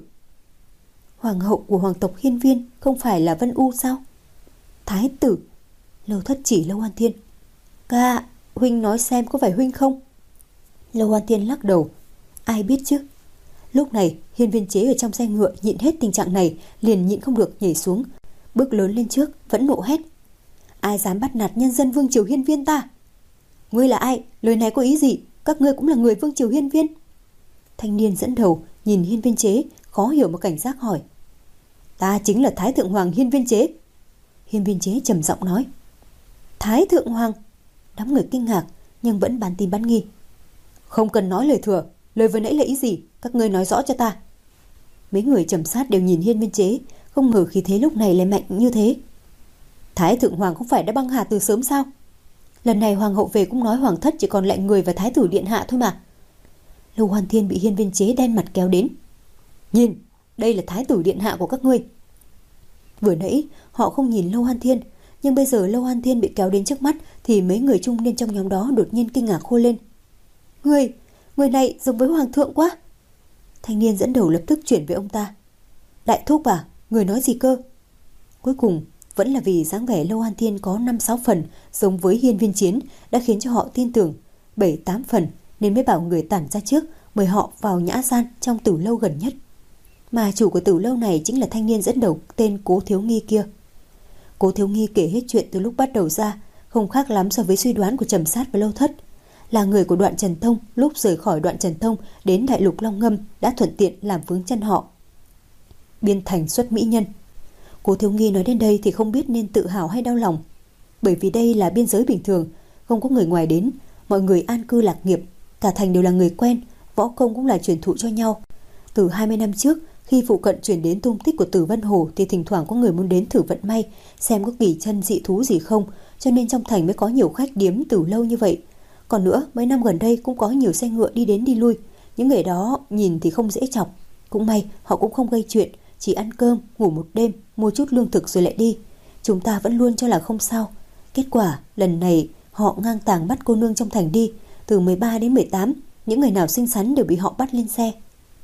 Speaker 2: Hoàng hậu của hoàng tộc Hiên Viên không phải là Vân U sao? Thái tử. Lâu Thất chỉ Lâu Hoàn Thiên. Ca, huynh nói xem có phải huynh không? Lâu Hoàn Thiên lắc đầu. Ai biết chứ? Lúc này Hiên Viên Chế ở trong xe ngựa nhịn hết tình trạng này, liền nhịn không được nhảy xuống, bước lớn lên trước, vẫn nộ hét. Ai dám bắt nạt nhân dân vương triều Hiên Viên ta? Ngươi là ai? Lời này có ý gì? Các ngươi cũng là người vương triều Hiên Viên. Thanh niên dẫn đầu nhìn Hiên Viên Chế, khó hiểu mà cảnh giác hỏi. Ta chính là Thái Thượng Hoàng Hiên Viên Chế. Hiên Viên Chế trầm giọng nói. Thái Thượng Hoàng? Đám người kinh ngạc nhưng vẫn bán tin bán nghi. Không cần nói lời thừa, lời vừa nãy là ý gì? Các ngươi nói rõ cho ta. Mấy người Trầm Sát đều nhìn Hiên Viên Chế, không ngờ khí thế lúc này lại mạnh như thế. Thái Thượng Hoàng không phải đã băng hà từ sớm sao? Lần này Hoàng hậu về cũng nói Hoàng thất chỉ còn lại người và Thái tử điện hạ thôi mà. Lâu Hoàn Thiên bị Hiên Viên Chế đen mặt kéo đến. Nhìn, đây là Thái tử điện hạ của các ngươi. Vừa nãy họ không nhìn Lâu Hoàn Thiên, nhưng bây giờ Lâu Hoàn Thiên bị kéo đến trước mắt thì mấy người trung niên trong nhóm đó đột nhiên kinh ngạc hô lên. Người, người này giống với Hoàng thượng quá. Thanh niên dẫn đầu lập tức chuyển với ông ta. Đại thúc à, người nói gì cơ? Cuối cùng vẫn là vì dáng vẻ Lâu Hoàn Thiên có năm sáu phần giống với Hiên Viên Chiến đã khiến cho họ tin tưởng. bảy tám phần nên mới bảo người tản ra trước, mời họ vào nhã gian trong tử lâu gần nhất. Mà chủ của tử lâu này chính là thanh niên dẫn đầu tên Cố Thiếu Nghi kia. Cố Thiếu Nghi kể hết chuyện từ lúc bắt đầu ra, không khác lắm so với suy đoán của Trầm Sát và Lâu Thất. Là người của Đoạn Trần Tông, lúc rời khỏi Đoạn Trần Tông đến Đại Lục Long Ngâm đã thuận tiện làm vướng chân họ. Biên thành xuất mỹ nhân. Cố Thiếu Nghi nói đến đây thì không biết nên tự hào hay đau lòng. Bởi vì đây là biên giới bình thường, không có người ngoài đến, mọi người an cư lạc nghiệp, cả thành đều là người quen, võ công cũng là truyền thụ cho nhau. Từ hai mươi năm trước, khi phụ cận truyền đến tung tích của Tử Vân Hồ thì thỉnh thoảng có người muốn đến thử vận may, xem có kỳ chân dị thú gì không, cho nên trong thành mới có nhiều khách điếm tử lâu như vậy. Còn nữa, mấy năm gần đây cũng có nhiều xe ngựa đi đến đi lui, những người đó nhìn thì không dễ chọc. Cũng may họ cũng không gây chuyện, chỉ ăn cơm, ngủ một đêm, mua chút lương thực rồi lại đi. Chúng ta vẫn luôn cho là không sao. Kết quả lần này họ ngang tàng bắt cô nương trong thành đi. Từ mười ba đến mười tám, những người nào xinh xắn đều bị họ bắt lên xe.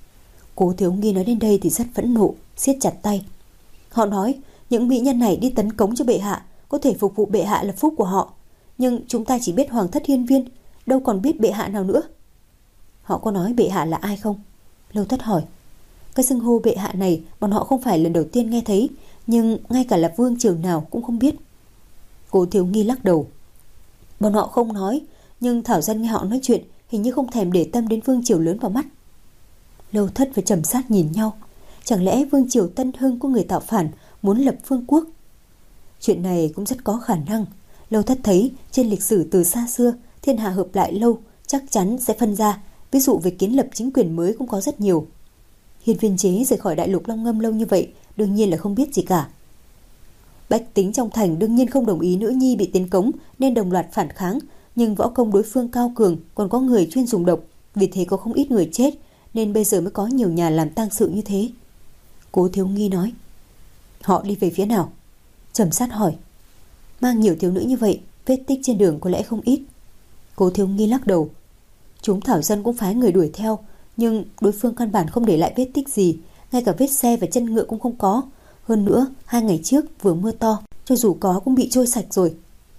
Speaker 2: Cố Thiếu Nghi nói đến đây thì rất phẫn nộ, siết chặt tay. Họ nói những mỹ nhân này đi tấn cống cho bệ hạ, có thể phục vụ bệ hạ là phúc của họ. Nhưng chúng ta chỉ biết Hoàng Thất Hiên Viên, đâu còn biết bệ hạ nào nữa. Họ có nói bệ hạ là ai không? Lâu Thất hỏi. Cái xưng hô bệ hạ này bọn họ không phải lần đầu tiên nghe thấy, nhưng ngay cả là vương triều nào cũng không biết. Cố Thiếu Nghi lắc đầu. Bọn họ không nói, nhưng Thảo Dân nghe họ nói chuyện hình như không thèm để tâm đến vương triều lớn vào mắt. Lâu Thất và Trầm Sát nhìn nhau. Chẳng lẽ vương triều Tân Hưng có người tạo phản muốn lập vương quốc? Chuyện này cũng rất có khả năng. Lâu Thất thấy trên lịch sử từ xa xưa, thiên hạ hợp lại lâu chắc chắn sẽ phân ra. Ví dụ về kiến lập chính quyền mới cũng có rất nhiều. Hiên Viên Chế rời khỏi Đại Lục Long Ngâm lâu như vậy, đương nhiên là không biết gì cả. Bách tính trong thành đương nhiên không đồng ý nữ nhi bị tiến cống nên đồng loạt phản kháng, nhưng võ công đối phương cao cường, còn có người chuyên dùng độc, vì thế có không ít người chết, nên bây giờ mới có nhiều nhà làm tang sự như thế. Cố Thiếu Nghi nói. Họ đi về phía nào? Trầm Sát hỏi. Mang nhiều thiếu nữ như vậy, vết tích trên đường có lẽ không ít. Cố Thiếu Nghi lắc đầu. Chúng Thảo Dân cũng phái người đuổi theo, nhưng đối phương căn bản không để lại vết tích gì, ngay cả vết xe và chân ngựa cũng không có. Hơn nữa, hai ngày trước vừa mưa to, cho dù có cũng bị trôi sạch rồi.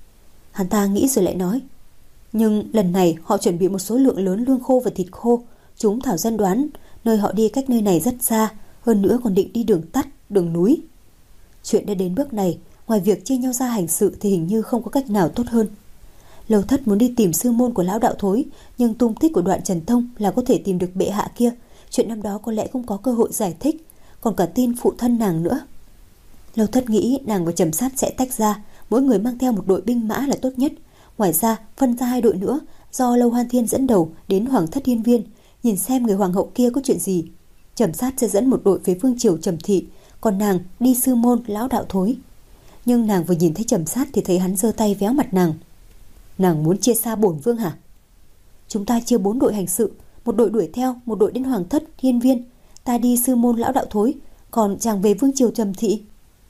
Speaker 2: Hắn ta nghĩ rồi lại nói. Nhưng lần này họ chuẩn bị một số lượng lớn lương khô và thịt khô. Chúng Thảo Dân đoán nơi họ đi cách nơi này rất xa, hơn nữa còn định đi đường tắt, đường núi. Chuyện đã đến bước này, ngoài việc chia nhau ra hành sự thì hình như không có cách nào tốt hơn. Lâu Thất muốn đi tìm sư môn của lão đạo thối, nhưng tung tích của Đoạn Trần Tông là có thể tìm được bệ hạ kia. Chuyện năm đó có lẽ không có cơ hội giải thích, còn cả tin phụ thân nàng nữa. Lâu Thất nghĩ nàng và Trầm Sát sẽ tách ra, mỗi người mang theo một đội binh mã là tốt nhất. Ngoài ra phân ra hai đội nữa, do Lâu Hoan Thiên dẫn đầu đến Hoàng Thất Hiên Viên, nhìn xem người hoàng hậu kia có chuyện gì. Trầm Sát sẽ dẫn một đội về vương triều Trầm Thị, còn nàng đi sư môn lão đạo thối. Nhưng nàng vừa nhìn thấy Trầm Sát thì thấy hắn giơ tay véo mặt nàng. Nàng muốn chia xa bổn vương hả? Chúng ta chia bốn đội hành sự, một đội đuổi theo, một đội đến Hoàng Thất Hiên Viên, ta đi sư môn lão đạo thối, còn chàng về vương triều Trầm Thị.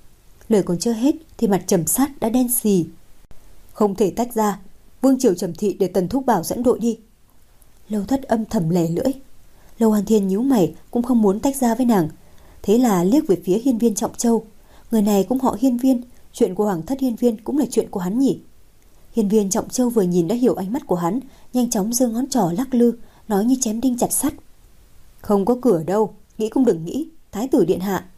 Speaker 2: Lời còn chưa hết thì mặt Trầm Sát đã đen xì. Không thể tách ra, vương triều Trầm Thị để Tần Thúc Bảo dẫn đội đi. Lâu Thất âm thầm lè lưỡi. Lâu Hoan Thiên nhíu mày, cũng không muốn tách ra với nàng, thế là liếc về phía Hiên Viên Trọng Châu. Người này cũng họ Hiên Viên, chuyện của Hoàng Thất Hiên Viên cũng là chuyện của hắn nhỉ? Hiên Viên Trọng Châu vừa nhìn đã hiểu ánh mắt của hắn, nhanh chóng giơ ngón trỏ lắc lư, nói như chém đinh chặt sắt. Không có cửa đâu, nghĩ cũng đừng nghĩ, thái tử điện hạ.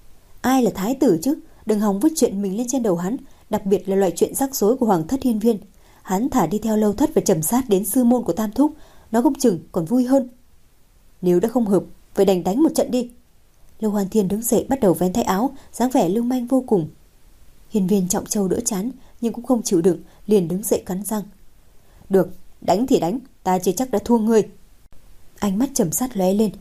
Speaker 2: Ai là thái tử chứ? Đừng hòng vứt chuyện mình lên trên đầu hắn, đặc biệt là loại chuyện rắc rối của Hoàng Thất Hiên Viên. Hắn thả đi theo Lâu Thất và Trầm Sát đến sư môn của Tam Thúc, nó không chừng còn vui hơn. Nếu đã không hợp, vậy đành đánh một trận đi. Lâu Hoan Thiên đứng dậy bắt đầu vén tay áo, dáng vẻ lưu manh vô cùng. Hiên Viên Trọng Châu đỡ chán nhưng cũng không chịu đựng, liền đứng dậy cắn răng. Được, đánh thì đánh, ta chưa chắc đã thua ngươi. Ánh mắt Trầm Sát lóe lên.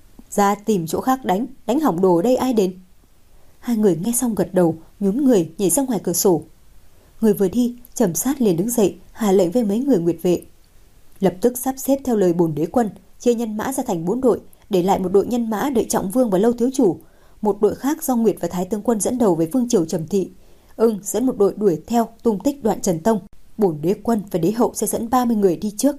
Speaker 2: Ra tìm chỗ khác đánh, đánh hỏng đồ ở đây ai đến? Hai người nghe xong gật đầu, nhún người nhảy ra ngoài cửa sổ. Người vừa đi, Trầm Sát liền đứng dậy, hạ lệnh với mấy người nguyệt vệ. Lập tức sắp xếp theo lời bổn đế quân, chia nhân mã ra thành bốn đội, để lại một đội nhân mã đợi Trọng Vương và Lâu thiếu chủ, một đội khác do Nguyệt và Thái tướng quân dẫn đầu với vương triều Trầm Thị. Ưng dẫn một đội đuổi theo tung tích Đoạn Trần Tông. Bổn đế quân và đế hậu sẽ dẫn ba mươi người đi trước.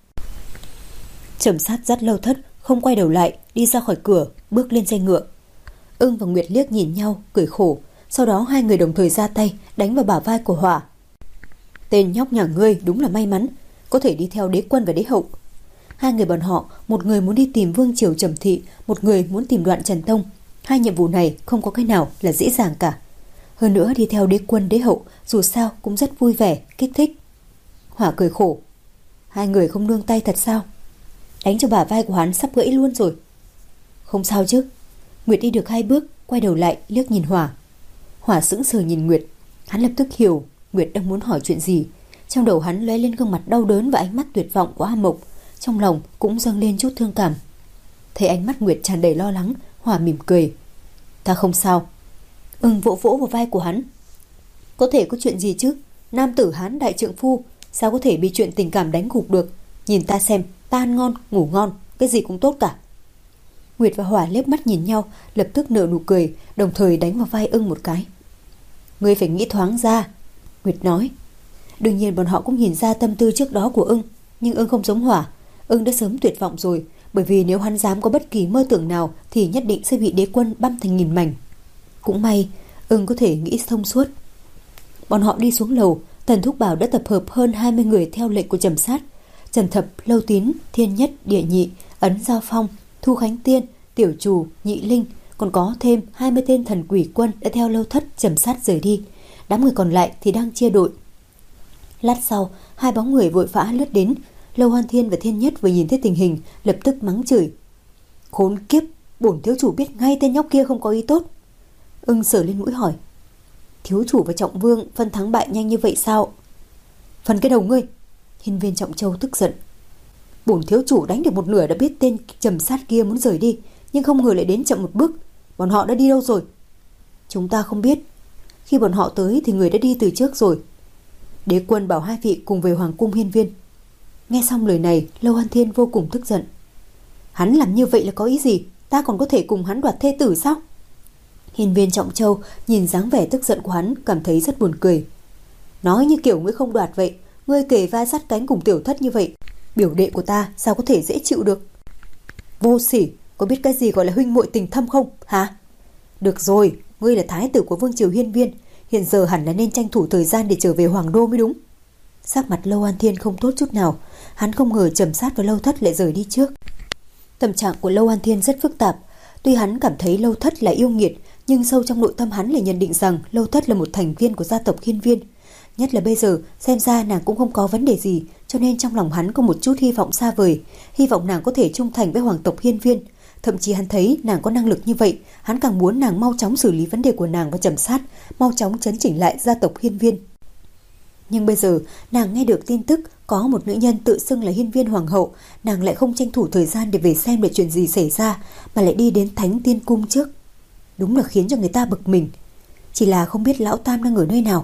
Speaker 2: Trầm Sát dắt Lâu Thất không quay đầu lại, đi ra khỏi cửa, bước lên xe ngựa. Ưng và Nguyệt liếc nhìn nhau, cười khổ. Sau đó hai người đồng thời ra tay đánh vào bả vai của Hỏa. Tên nhóc nhà ngươi đúng là may mắn, có thể đi theo đế quân và đế hậu. Hai người bọn họ, một người muốn đi tìm vương triều Trầm Thị, một người muốn tìm Đoạn Trần Tông. Hai nhiệm vụ này không có cái nào là dễ dàng cả. Hơn nữa đi theo đế quân đế hậu dù sao cũng rất vui vẻ, kích thích. Hỏa cười khổ. Hai người không nương tay thật sao? Đánh cho bả vai của hắn sắp gãy luôn rồi. Không sao chứ. Nguyệt đi được hai bước, quay đầu lại liếc nhìn Hỏa. Hỏa sững sờ nhìn Nguyệt. Hắn lập tức hiểu Nguyệt đang muốn hỏi chuyện gì. Trong đầu hắn lóe lên gương mặt đau đớn và ánh mắt tuyệt vọng của A Mộc. Trong lòng cũng dâng lên chút thương cảm. Thấy ánh mắt Nguyệt tràn đầy lo lắng, Hỏa mỉm cười. Ta không sao. Ưng vỗ vỗ vào vai của hắn. Có thể có chuyện gì chứ? Nam tử Hán đại trượng phu, sao có thể bị chuyện tình cảm đánh gục được? Nhìn ta xem, ta ăn ngon, ngủ ngon, cái gì cũng tốt cả. Nguyệt và Hỏa liếc mắt nhìn nhau, lập tức nở nụ cười, đồng thời đánh vào vai Ưng một cái. Ngươi phải nghĩ thoáng ra, Nguyệt nói. Đương nhiên bọn họ cũng nhìn ra tâm tư trước đó của Ưng, nhưng Ưng không giống Hỏa. Ưng đã sớm tuyệt vọng rồi, bởi vì nếu hắn dám có bất kỳ mơ tưởng nào thì nhất định sẽ bị đế quân băm thành nghìn mảnh. Cũng may Ưng có thể nghĩ thông suốt. Bọn họ đi xuống lầu. Tần Thúc Bảo đã tập hợp hơn hai mươi người theo lệnh của Trầm Sát. Trần Thập, Lâu Tín, Thiên Nhất, Địa Nhị, Ấn Giao Phong, Thu Khánh Tiên, Tiểu Trù, Nhị Linh, còn có thêm hai mươi tên thần quỷ quân đã theo Lâu Thất Trầm Sát rời đi. Đám người còn lại thì đang chia đội. Lát sau, hai bóng người vội vã lướt đến. Lâu Hoan Thiên và Thiên Nhất vừa nhìn thấy tình hình, lập tức mắng chửi. Khốn kiếp, bổn thiếu chủ biết ngay tên nhóc kia không có ý tốt. Ưng sờ lên mũi hỏi. Thiếu chủ và Trọng Vương phân thắng bại nhanh như vậy sao? Phần cái đầu ngươi. Hiên viên Trọng Châu tức giận. Bổn thiếu chủ đánh được một nửa đã biết tên Trầm Sát kia muốn rời đi, nhưng không ngờ lại đến chậm một bước. Bọn họ đã đi đâu rồi? Chúng ta không biết. Khi bọn họ tới thì người đã đi từ trước rồi. Đế quân bảo hai vị cùng về Hoàng cung Hiên Viên. Nghe xong lời này, Lâu Hoan Thiên vô cùng tức giận. Hắn làm như vậy là có ý gì? Ta còn có thể cùng hắn đoạt thê tử sao? Hiên viên Trọng Châu nhìn dáng vẻ tức giận của hắn, cảm thấy rất buồn cười. Nói như kiểu ngươi không đoạt vậy. Ngươi kề vai sát cánh cùng tiểu thất như vậy, biểu đệ của ta sao có thể dễ chịu được? Vô sỉ, có biết cái gì gọi là huynh muội tình thâm không hả? Được rồi, ngươi là thái tử của vương triều Hiên Viên, hiện giờ hẳn là nên tranh thủ thời gian để trở về Hoàng đô mới đúng. Sắc mặt Lâu An Thiên không tốt chút nào. Hắn không ngờ Trầm Sát và Lâu Thất lại rời đi trước. Tâm trạng của Lâu An Thiên rất phức tạp. Tuy hắn cảm thấy Lâu Thất là yêu nghiệt, nhưng sâu trong nội tâm hắn lại nhận định rằng Lâu Thất là một thành viên của gia tộc Hiên Viên. Nhất là bây giờ xem ra nàng cũng không có vấn đề gì, cho nên trong lòng hắn có một chút hy vọng xa vời, hy vọng nàng có thể trung thành với hoàng tộc Hiên Viên. Thậm chí hắn thấy nàng có năng lực như vậy, hắn càng muốn nàng mau chóng xử lý vấn đề của nàng và Trầm Sát, mau chóng chấn chỉnh lại gia tộc Hiên Viên. Nhưng bây giờ nàng nghe được tin tức có một nữ nhân tự xưng là Hiên Viên hoàng hậu, nàng lại không tranh thủ thời gian để về xem là chuyện gì xảy ra, mà lại đi đến Thánh Tiên cung trước. Đúng là khiến cho người ta bực mình. Chỉ là không biết lão tam đang ở nơi nào.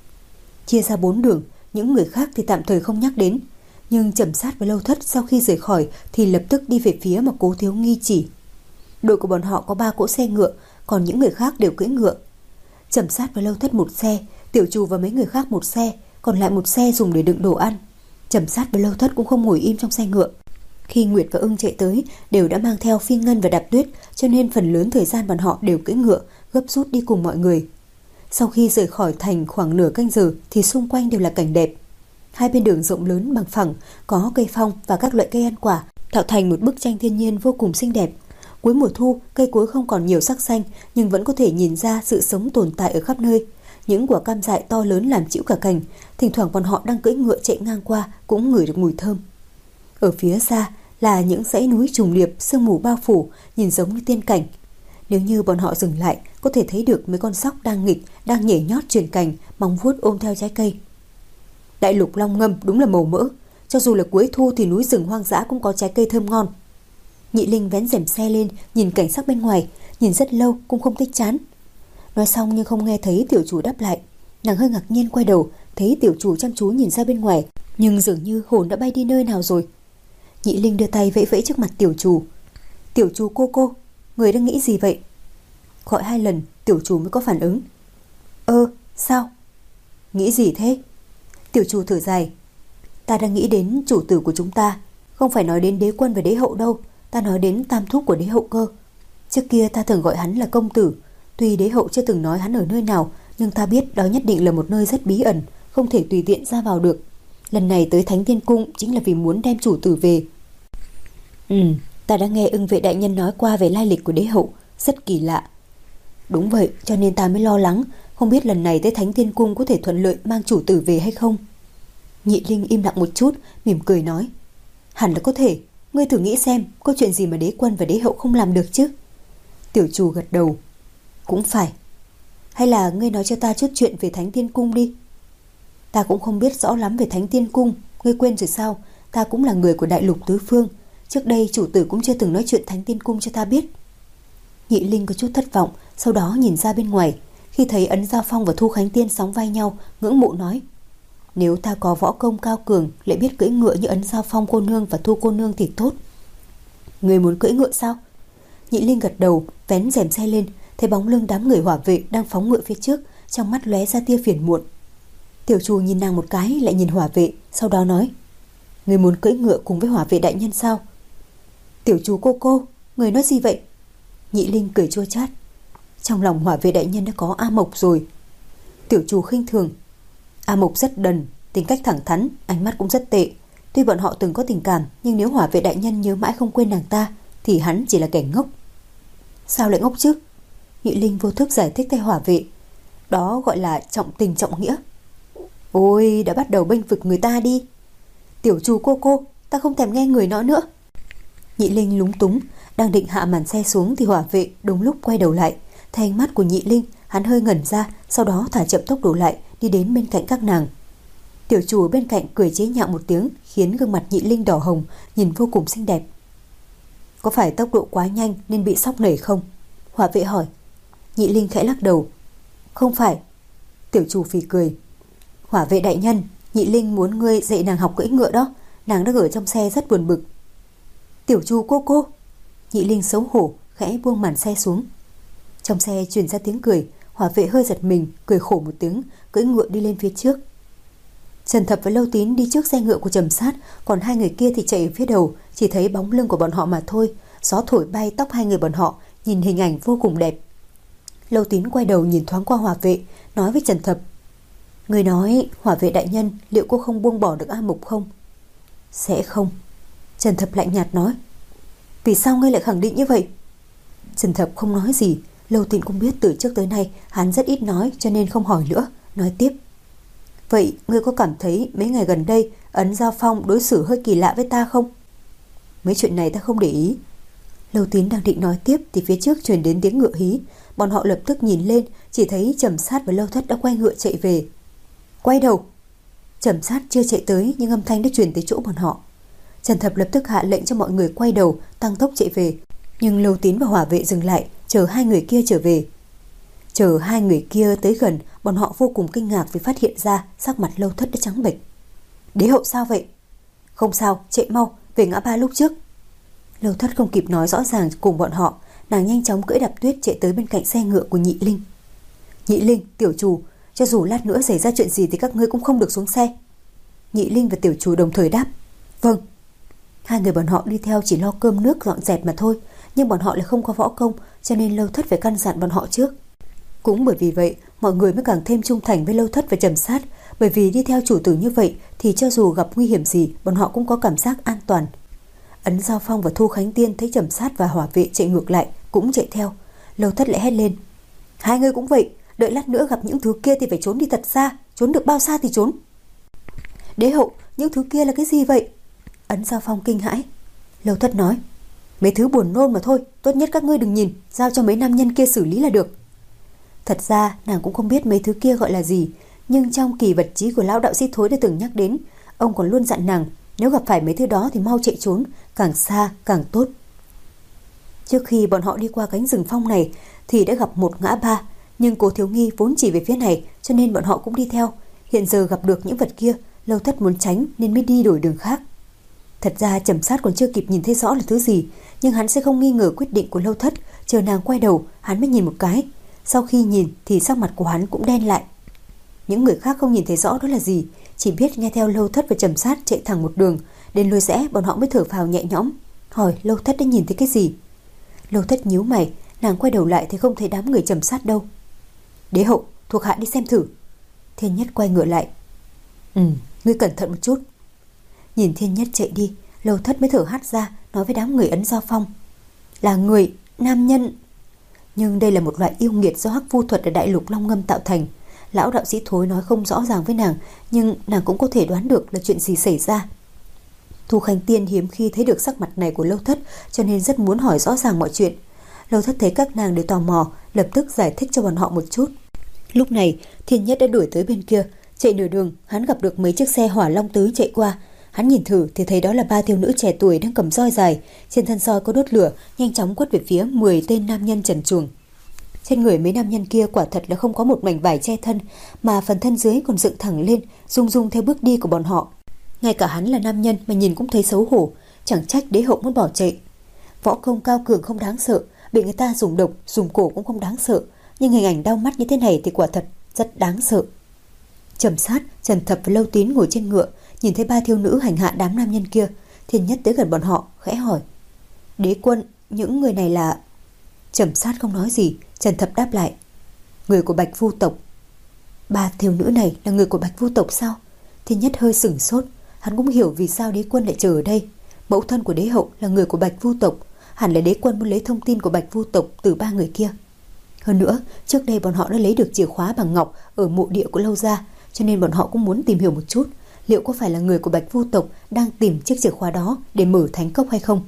Speaker 2: Chia ra bốn đường, những người khác thì tạm thời không nhắc đến, nhưng Trầm Sát với Lâu Thất sau khi rời khỏi thì lập tức đi về phía mà Cố Thiếu Nghi chỉ. Đội của bọn họ có ba cỗ xe ngựa, còn những người khác đều cưỡi ngựa. Trầm Sát và Lâu Thất một xe, Tiểu Trù và mấy người khác một xe, còn lại một xe dùng để đựng đồ ăn. Trầm Sát và Lâu Thất cũng không ngồi im trong xe ngựa. Khi Nguyệt và Ưng chạy tới đều đã mang theo Phi Ngân và Đạp Tuyết, cho nên phần lớn thời gian bọn họ đều cưỡi ngựa gấp rút đi cùng mọi người. Sau khi rời khỏi thành khoảng nửa canh giờ thì xung quanh đều là cảnh đẹp. Hai bên đường rộng lớn bằng phẳng, có cây phong và các loại cây ăn quả, tạo thành một bức tranh thiên nhiên vô cùng xinh đẹp. Cuối mùa thu, cây cối không còn nhiều sắc xanh, nhưng vẫn có thể nhìn ra sự sống tồn tại ở khắp nơi. Những quả cam dại to lớn làm chĩu cả cành, thỉnh thoảng bọn họ đang cưỡi ngựa chạy ngang qua cũng ngửi được mùi thơm. Ở phía xa là những dãy núi trùng điệp, sương mù bao phủ, nhìn giống như tiên cảnh. Nếu như bọn họ dừng lại, có thể thấy được mấy con sóc đang nghịch, đang nhảy nhót truyền cành, móng vuốt ôm theo trái cây. Đại lục long ngâm đúng là màu mỡ, cho dù là cuối thu thì núi rừng hoang dã cũng có trái cây thơm ngon. Nhị Linh vén rèm xe lên, nhìn cảnh sắc bên ngoài, nhìn rất lâu cũng không thích chán. Nói xong nhưng không nghe thấy Tiểu Chủ đáp lại. Nàng hơi ngạc nhiên quay đầu, thấy Tiểu Chủ chăm chú nhìn ra bên ngoài, nhưng dường như hồn đã bay đi nơi nào rồi. Nhị Linh đưa tay vẫy vẫy trước mặt Tiểu Chủ. Tiểu Chủ cô cô, người đang nghĩ gì vậy? Gọi hai lần Tiểu Chủ mới có phản ứng. Ơ, sao? Nghĩ gì thế? Tiểu Chủ thở dài. Ta đang nghĩ đến chủ tử của chúng ta, không phải nói đến đế quân và đế hậu đâu, ta nói đến tam thúc của đế hậu cơ. Trước kia ta thường gọi hắn là công tử. Tuy đế hậu chưa từng nói hắn ở nơi nào, nhưng ta biết đó nhất định là một nơi rất bí ẩn, không thể tùy tiện ra vào được. Lần này tới Thánh Tiên Cung chính là vì muốn đem chủ tử về. Ừ, ta đã nghe ưng vệ đại nhân nói qua về lai lịch của đế hậu, rất kỳ lạ. Đúng vậy, cho nên ta mới lo lắng, không biết lần này tới Thánh Tiên Cung có thể thuận lợi mang chủ tử về hay không. Nhị Linh im lặng một chút, mỉm cười nói, hẳn là có thể, ngươi thử nghĩ xem, có chuyện gì mà đế quân và đế hậu không làm được chứ. Tiểu chủ gật đầu, cũng phải. Hay là ngươi nói cho ta chút chuyện về Thánh Tiên Cung đi. Ta cũng không biết rõ lắm về Thánh Tiên Cung, ngươi quên rồi sao, ta cũng là người của đại lục tứ phương, trước đây chủ tử cũng chưa từng nói chuyện Thánh Tiên Cung cho ta biết. Nhị Linh có chút thất vọng, sau đó nhìn ra bên ngoài, khi thấy Ấn Giao Phong và Thu Khánh Tiên sóng vai nhau, ngưỡng mộ nói, nếu ta có võ công cao cường, lại biết cưỡi ngựa như Ấn Giao Phong cô nương và Thu cô nương thì tốt. Người muốn cưỡi ngựa sao? Nhị Linh gật đầu, vén rèm xe lên, thấy bóng lưng đám người hỏa vệ đang phóng ngựa phía trước, trong mắt lóe ra tia phiền muộn. Tiểu chủ nhìn nàng một cái, lại nhìn hỏa vệ, sau đó nói, người muốn cưỡi ngựa cùng với hỏa vệ đại nhân sao? Tiểu chủ cô cô, người nói gì vậy? Nhị Linh cười chua chát, trong lòng hỏa vệ đại nhân đã có A Mộc rồi. Tiểu chủ khinh thường, A Mộc rất đần, tính cách thẳng thắn, ánh mắt cũng rất tệ. Tuy bọn họ từng có tình cảm, nhưng nếu hỏa vệ đại nhân nhớ mãi không quên nàng ta, thì hắn chỉ là kẻ ngốc. Sao lại ngốc chứ? Nhị Linh vô thức giải thích thay hỏa vệ, đó gọi là trọng tình trọng nghĩa. Ôi, đã bắt đầu bênh vực người ta đi. Tiểu chủ cô cô, ta không thèm nghe người nói nữa. Nhị Linh lúng túng, đang định hạ màn xe xuống thì hỏa vệ đúng lúc quay đầu lại. Thấy ánh mắt của Nhị Linh, hắn hơi ngẩn ra, sau đó thả chậm tốc độ lại, đi đến bên cạnh các nàng. Tiểu chủ bên cạnh cười chế nhạo một tiếng, khiến gương mặt Nhị Linh đỏ hồng, nhìn vô cùng xinh đẹp. Có phải tốc độ quá nhanh nên bị sóc nảy không? Hỏa vệ hỏi. Nhị Linh khẽ lắc đầu. Không phải. Tiểu chủ phì cười. Hỏa vệ đại nhân, Nhị Linh muốn ngươi dạy nàng học cưỡi ngựa đó, nàng đang ở trong xe rất buồn bực. Tiểu chủ cô cô. Nhị Linh xấu hổ, khẽ buông màn xe xuống. Trong xe truyền ra tiếng cười, hỏa vệ hơi giật mình, cười khổ một tiếng, cưỡi ngựa đi lên phía trước. Trần Thập và Lâu Tín đi trước xe ngựa của Trầm Sát, còn hai người kia thì chạy ở phía đầu, chỉ thấy bóng lưng của bọn họ mà thôi. Gió thổi bay tóc hai người bọn họ, nhìn hình ảnh vô cùng đẹp. Lâu Tín quay đầu nhìn thoáng qua hỏa vệ, nói với Trần Thập, người nói hỏa vệ đại nhân, liệu cô không buông bỏ được A Mộc không? Sẽ không. Trần Thập lạnh nhạt nói. Vì sao ngươi lại khẳng định như vậy? Trần Thập không nói gì. Lâu Tín cũng biết từ trước tới nay hắn rất ít nói, cho nên không hỏi nữa, nói tiếp. Vậy ngươi có cảm thấy mấy ngày gần đây Ấn Giao Phong đối xử hơi kỳ lạ với ta không? Mấy chuyện này ta không để ý. Lâu Tín đang định nói tiếp thì phía trước truyền đến tiếng ngựa hí. Bọn họ lập tức nhìn lên, chỉ thấy Trầm Sát và Lâu Thất đã quay ngựa chạy về. Quay đầu. Trầm Sát chưa chạy tới nhưng âm thanh đã truyền tới chỗ bọn họ. Trần Thập lập tức hạ lệnh cho mọi người quay đầu, tăng tốc chạy về. Nhưng Lâu Tín và hỏa vệ dừng lại, chờ hai người kia trở về. Chờ hai người kia tới gần, bọn họ vô cùng kinh ngạc vì phát hiện ra sắc mặt Lâu Thất đã trắng bệch. Đế hậu sao vậy? Không sao, chạy mau, về ngã ba lúc trước. Lâu Thất không kịp nói rõ ràng cùng bọn họ, nàng nhanh chóng cưỡi đạp tuyết chạy tới bên cạnh xe ngựa của Nhị Linh. Nhị Linh, tiểu chủ, cho dù lát nữa xảy ra chuyện gì thì các ngươi cũng không được xuống xe. Nhị Linh và tiểu chủ đồng thời đáp. Vâng. Hai người bọn họ đi theo chỉ lo cơm nước dọn dẹp mà thôi, nhưng bọn họ lại không có võ công, cho nên Lâu Thất phải căn dặn bọn họ trước. Cũng bởi vì vậy, mọi người mới càng thêm trung thành với Lâu Thất và Trầm Sát, bởi vì đi theo chủ tử như vậy thì cho dù gặp nguy hiểm gì, bọn họ cũng có cảm giác an toàn. Ấn Giao Phong và Thu Khánh Tiên thấy Trầm Sát và hỏa vệ chạy ngược lại, cũng chạy theo. Lâu Thất lại hét lên. Hai người cũng vậy, đợi lát nữa gặp những thứ kia thì phải trốn đi thật xa, trốn được bao xa thì trốn. Đế hậu, những thứ kia là cái gì vậy? Ấn Giao Phong kinh hãi. Lâu Thất nói. Mấy thứ buồn nôn mà thôi, tốt nhất các ngươi đừng nhìn, giao cho mấy nam nhân kia xử lý là được. Thật ra nàng cũng không biết mấy thứ kia gọi là gì, nhưng trong kỳ vật chí của lão đạo sĩ Thối đã từng nhắc đến, ông còn luôn dặn nàng nếu gặp phải mấy thứ đó thì mau chạy trốn, càng xa càng tốt. Trước khi bọn họ đi qua cánh rừng phong này thì đã gặp một ngã ba, nhưng Cố Thiếu Nghi vốn chỉ về phía này cho nên bọn họ cũng đi theo. Hiện giờ gặp được những vật kia, Lâu Thất muốn tránh nên mới đi đổi đường khác. Thật ra Trầm Sát còn chưa kịp nhìn thấy rõ là thứ gì, nhưng hắn sẽ không nghi ngờ quyết định của Lâu Thất, chờ nàng quay đầu hắn mới nhìn một cái. Sau khi nhìn thì sắc mặt của hắn cũng đen lại. Những người khác không nhìn thấy rõ đó là gì, chỉ biết nghe theo Lâu Thất và Trầm Sát chạy thẳng một đường, đến lối rẽ bọn họ mới thở phào nhẹ nhõm, hỏi Lâu Thất đã nhìn thấy cái gì. Lâu Thất nhíu mày, nàng quay đầu lại thì không thấy đám người Trầm Sát đâu. Đế hậu, thuộc hạ đi xem thử. Thiên Nhất quay ngựa lại. Ừ, Ngươi cẩn thận một chút. Nhìn Thiên Nhất chạy đi, Lâu Thất mới thở hắt ra, nói với đám người Ấn Giao Phong. Là người, nam nhân. Nhưng đây là một loại yêu nghiệt do hắc vu thuật ở đại lục Long Ngâm tạo thành. Lão đạo sĩ Thối nói không rõ ràng với nàng, nhưng nàng cũng có thể đoán được là chuyện gì xảy ra. Thu Khánh Tiên hiếm khi thấy được sắc mặt này của Lâu Thất, cho nên rất muốn hỏi rõ ràng mọi chuyện. Lâu Thất thấy các nàng đều tò mò, lập tức giải thích cho bọn họ một chút. Lúc này Thiên Nhất đã đuổi tới bên kia. Chạy nửa đường, hắn gặp được mấy chiếc xe hỏa long tứ chạy qua. Hắn nhìn thử thì thấy đó là ba thiếu nữ trẻ tuổi đang cầm roi dài, trên thân roi có đốt lửa, nhanh chóng quất về phía mười tên nam nhân trần truồng. Trên người mấy nam nhân kia quả thật là không có một mảnh vải che thân, mà phần thân dưới còn dựng thẳng lên, rung rung theo bước đi của bọn họ. Ngay cả hắn là nam nhân mà nhìn cũng thấy xấu hổ, chẳng trách đế hậu muốn bỏ chạy. Võ công cao cường không đáng sợ, bị người ta dùng độc, dùng cổ cũng không đáng sợ, nhưng hình ảnh đau mắt như thế này thì quả thật rất đáng sợ. Trầm Sát, Trần Thập và Lâu Tín ngồi trên ngựa, nhìn thấy ba thiếu nữ hành hạ đám nam nhân kia. Thiên Nhất tới gần bọn họ, khẽ hỏi: Đế quân, những người này là... Trầm Sát không nói gì. Trần Thập đáp lại: Người của Bạch Vu tộc. Ba thiếu nữ này là người của Bạch Vu tộc sao? Thiên Nhất hơi sửng sốt. Hắn cũng hiểu vì sao đế quân lại chờ ở đây. Mẫu thân của đế hậu là người của Bạch Vu tộc, hẳn là đế quân muốn lấy thông tin của Bạch Vu tộc từ ba người kia. Hơn nữa, trước đây bọn họ đã lấy được chìa khóa bằng ngọc ở mộ địa của Lâu gia, cho nên bọn họ cũng muốn tìm hiểu một chút liệu có phải là người của Bạch Vu tộc đang tìm chiếc chìa khóa đó để mở thánh cốc hay không.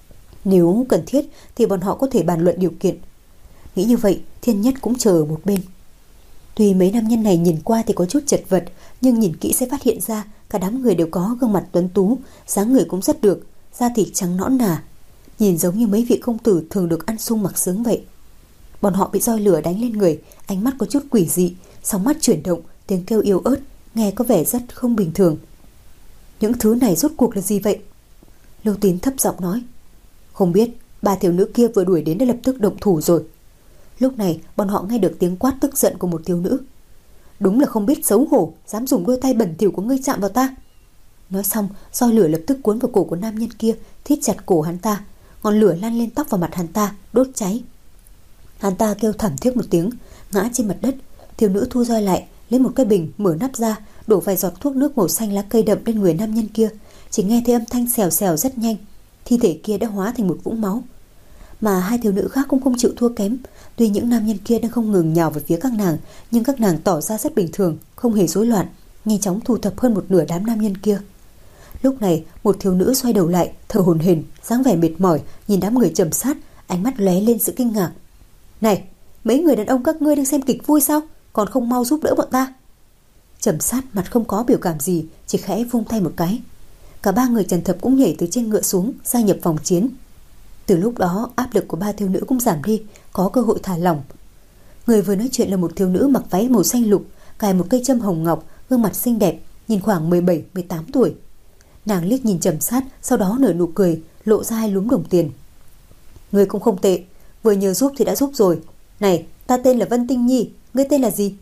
Speaker 2: Nếu cần thiết thì bọn họ có thể bàn luận điều kiện. Nghĩ như vậy, Thiên Nhất cũng chờ ở một bên. Tuy mấy nam nhân này nhìn qua thì có chút chật vật, nhưng nhìn kỹ sẽ phát hiện ra cả đám người đều có gương mặt tuấn tú, dáng người cũng rất được, da thịt trắng nõn nà, nhìn giống như mấy vị công tử thường được ăn sung mặc sướng vậy. Bọn họ bị roi lửa đánh lên người, ánh mắt có chút quỷ dị, sóng mắt chuyển động, tiếng kêu yếu ớt, nghe có vẻ rất không bình thường. Những thứ này rốt cuộc là gì vậy? Lâu Tín thấp giọng nói: Không biết, ba thiếu nữ kia vừa đuổi đến đã lập tức động thủ rồi. Lúc này bọn họ nghe được tiếng quát tức giận của một thiếu nữ: Đúng là không biết xấu hổ, dám dùng đôi tay bẩn thỉu của ngươi chạm vào ta. Nói xong, roi lửa lập tức cuốn vào cổ của nam nhân kia, thít chặt cổ hắn ta. Ngọn lửa lan lên tóc vào mặt hắn ta, đốt cháy. Hắn ta kêu thảm thiết một tiếng, ngã trên mặt đất. Thiếu nữ thu roi lại, lấy một cái bình, mở nắp ra, đổ vài giọt thuốc nước màu xanh lá cây đậm lên người nam nhân kia. Chỉ nghe thấy âm thanh xèo xèo rất nhanh, thi thể kia đã hóa thành một vũng máu. Mà hai thiếu nữ khác cũng không chịu thua kém. Tuy những nam nhân kia đang không ngừng nhào về phía các nàng, nhưng các nàng tỏ ra rất bình thường, không hề rối loạn, nhanh chóng thu thập hơn một nửa đám nam nhân kia. Lúc này một thiếu nữ xoay đầu lại, thở hổn hển, dáng vẻ mệt mỏi, nhìn đám người Trầm Sát, ánh mắt lóe lên sự kinh ngạc. Này, mấy người đàn ông các ngươi đang xem kịch vui sao, còn không mau giúp đỡ bọn ta? Trầm Sát mặt không có biểu cảm gì, chỉ khẽ vung tay một cái. Cả ba người Trần Thập cũng nhảy từ trên ngựa xuống, gia nhập vòng chiến. Từ lúc đó áp lực của ba thiếu nữ cũng giảm đi, có cơ hội thả lỏng. Người vừa nói chuyện là một thiếu nữ mặc váy màu xanh lục, cài một cây châm hồng ngọc, gương mặt xinh đẹp, nhìn khoảng mười bảy mười tám tuổi. Nàng liếc nhìn Trầm Sát, sau đó nở nụ cười, lộ ra hai lúm đồng tiền. Ngươi cũng không tệ, vừa nhờ giúp thì đã giúp rồi. Này, ta tên là Vân Tinh Nhi, ngươi tên là gì?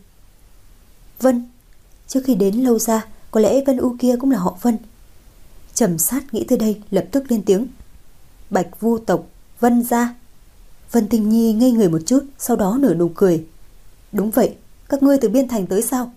Speaker 2: Vân. Trước khi đến Lâu gia, có lẽ Vân U kia cũng là họ Vân. Trầm Sát nghĩ tới đây, lập tức lên tiếng: Bạch Vu tộc, Vân gia. Vân Tinh Nhi ngây người một chút, sau đó nở nụ cười. Đúng vậy, các ngươi từ Biên Thành tới sao?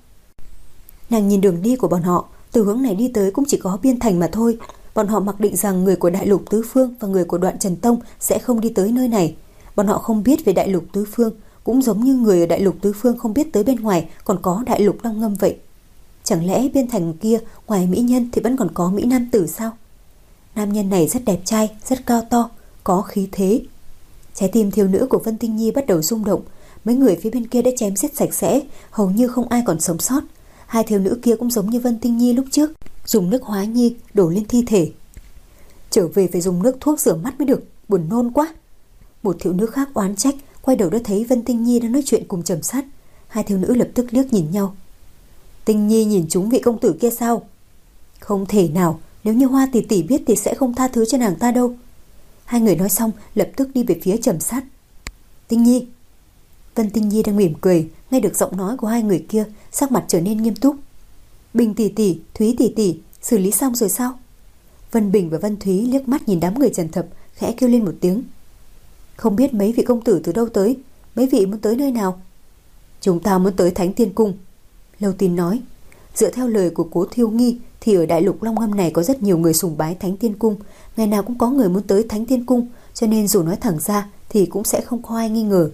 Speaker 2: Nàng nhìn đường đi của bọn họ, từ hướng này đi tới cũng chỉ có Biên Thành mà thôi. Bọn họ mặc định rằng người của Đại Lục Tứ Phương và người của Đoạn Trần Tông sẽ không đi tới nơi này. Bọn họ không biết về Đại Lục Tứ Phương, cũng giống như người ở Đại Lục Tứ Phương không biết tới bên ngoài còn có Đại Lục Long Ngâm vậy. Chẳng lẽ Biên Thành kia ngoài mỹ nhân thì vẫn còn có mỹ nam tử sao? Nam nhân này rất đẹp trai, rất cao to, có khí thế. Trái tim thiếu nữ của Vân Tinh Nhi bắt đầu rung động. Mấy người phía bên kia đã chém giết sạch sẽ, hầu như không ai còn sống sót. Hai thiếu nữ kia cũng giống như Vân Tinh Nhi lúc trước, dùng nước hóa nhi đổ lên thi thể. Trở về phải dùng nước thuốc rửa mắt mới được, buồn nôn quá. Một thiếu nữ khác oán trách, quay đầu đã thấy Vân Tinh Nhi đang nói chuyện cùng Trầm Sát. Hai thiếu nữ lập tức liếc nhìn nhau. Tinh Nhi nhìn chúng vị công tử kia sao? Không thể nào, nếu như Hoa tỷ tỷ biết thì sẽ không tha thứ cho nàng ta đâu. Hai người nói xong lập tức đi về phía Trầm Sát. Tinh Nhi. Vân Tinh Nhi đang mỉm cười, nghe được giọng nói của hai người kia, sắc mặt trở nên nghiêm túc. Bình tỷ tỷ, Thúy tỷ tỷ, xử lý xong rồi sao? Vân Bình và Vân Thúy liếc mắt nhìn đám người Trần Thập, khẽ kêu lên một tiếng. Không biết mấy vị công tử từ đâu tới, mấy vị muốn tới nơi nào? Chúng ta muốn tới Thánh Tiên Cung. Lâu Tín nói. Dựa theo lời của Cố Thiêu Nghi thì ở đại lục Long Âm này có rất nhiều người sùng bái Thánh Tiên Cung, ngày nào cũng có người muốn tới Thánh Tiên Cung, cho nên dù nói thẳng ra thì cũng sẽ không có ai nghi ngờ.